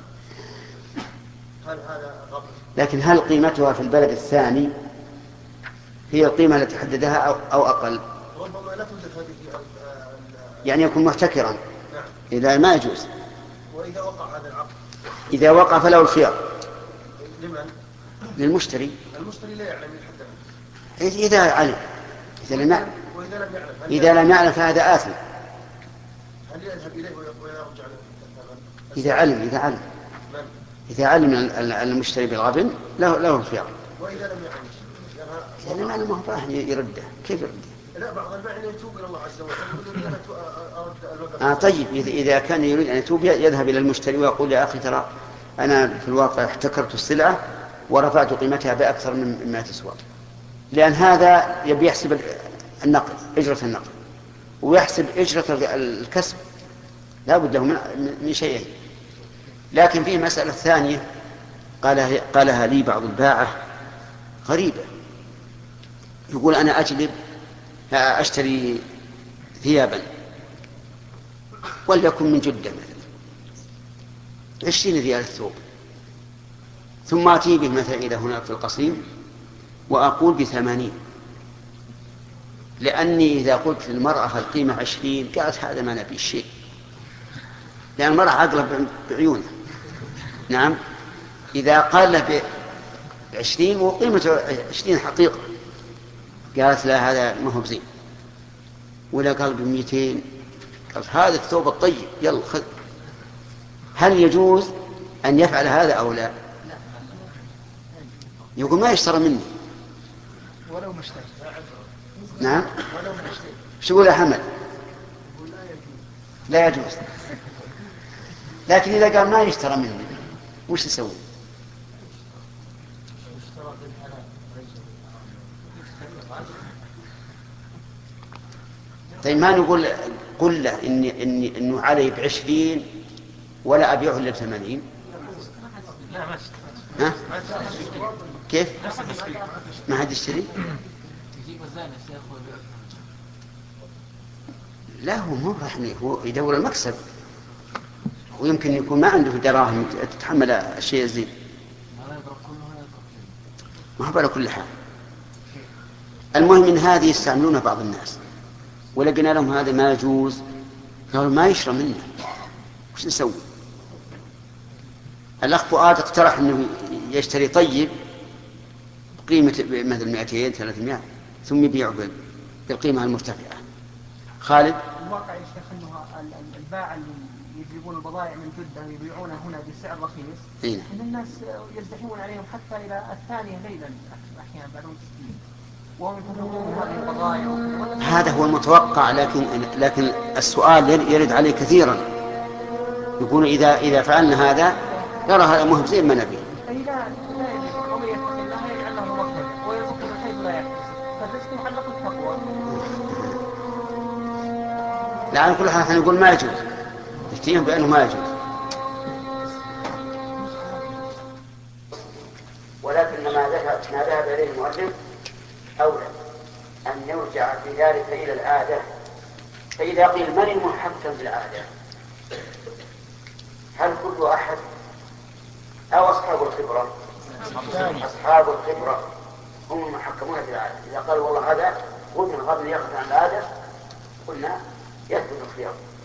هل هذا غبن؟ لكن هل قيمتها في البلد الثاني هي القيمة التي حددها أو, أو أقل؟ ربما لا توجد هذه يعني يكون محتكرا. نعم. إذا ما يجوز. وإذا وقع هذا العقد؟ إذا وقع فله الخيار. لمن؟ للمشتري. المشتري لا يعلم حتى إذا علم. إذا لم يعلم. وإذا لم يعلم. إذا لم يعلم فهذا آثم. هل يذهب إليه ويرجع له الثمن؟ إذا علم إذا علم. من؟ إذا علم المشتري بالغبن له له الخيار. وإذا لم يعلم؟ إذا لم يعلم راح يرده. كيف يرده؟ لا، بعض البائعين يتوب إلى الله عز وجل يقول أنا أرد المبلغ. آه طيب، إذا كان يريد أن يتوب يذهب إلى المشتري ويقول يا أخي ترى أنا في الواقع احتكرت السلعة ورفعت قيمتها بأكثر مما تسوى، لأن هذا يبي يحسب النقل، أجرة النقل، ويحسب أجرة الكسب، لا بد له من شيئين. لكن في مسألة ثانية قالها, قالها لي بعض الباعة غريبة، يقول أنا أجلب أشتري ثيابا وليكن من جدة مثلا عشرين ريال الثوب، ثم أتي به مثلا إلى هناك في القصيم وأقول بثمانين، لأني إذا قلت للمرأة القيمة عشرين قالت هذا ما نبي شيء، لأن المرأة أقلب بعيونها. نعم. إذا قال له بعشرين وقيمة عشرين حقيقة قالت لا هذا ما هو بزين، ولا قال بمئتين قالت هذا الثوب الطيب يلا خذ. هل يجوز أن يفعل هذا أو لا؟ يقول ما يشترى مني ولو مشتري. نعم. ولو مشتري. شو يقول يا حمد؟ لا يجوز. لكن إذا قال ما يشترى مني وش يسوي؟ طيب ما نقول قل له إني إني إنه علي بعشرين ولا أبيعه إلا بثمانين؟ ها؟ كيف؟ ما حد يشتري؟ لا هو مو رحمي، هو يدور المكسب، ويمكن يكون ما عنده دراهم تتحمل الشيء الزين. ما هو على كل حال. المهم ان هذه يستعملونها بعض الناس، ولقنا لهم هذا ما يجوز، قالوا ما يشرى منه، وش نسوي؟ الأخ فؤاد اقترح انه يشتري طيب بقيمة مثل مئتين ثلاثمائة ثم يبيعه بالقيمة المرتفعة. خالد؟ الواقع يا شيخ انه الباعة اللي يجيبون البضائع من جدة ويبيعونها هنا بسعر رخيص، إيه؟ ان الناس يزدحمون عليهم حتى الى الثانية ليلا احيانا بعدهم تسليم، وهم يفرقون هذه البضائع. هذا هو المتوقع، لكن لكن السؤال يرد عليه كثيرا، يقول اذا اذا فعلنا هذا يرى هذا مهم زي ما نبي. اي لا لا يجب، ومن يتق الله يجعل له مخرجا ويرزقه من حيث لا يحتسب، فالرزق محل التقوى. لا على كل حال احنا نقول ما يجوز، نفتيهم بانه ما يجوز، ولكن ما ذهب ما ذهب اليه المؤلف اولى ان يرجع في ذلك الى العاده. فاذا قيل من المحكم بالعاده؟ هل كل احد او اصحاب الخبره؟ اصحاب الخبره هم المحكمون بالعاده. اذا قالوا والله هذا قلنا الغد ياخذ عن العاده قلنا يثبت الخيار.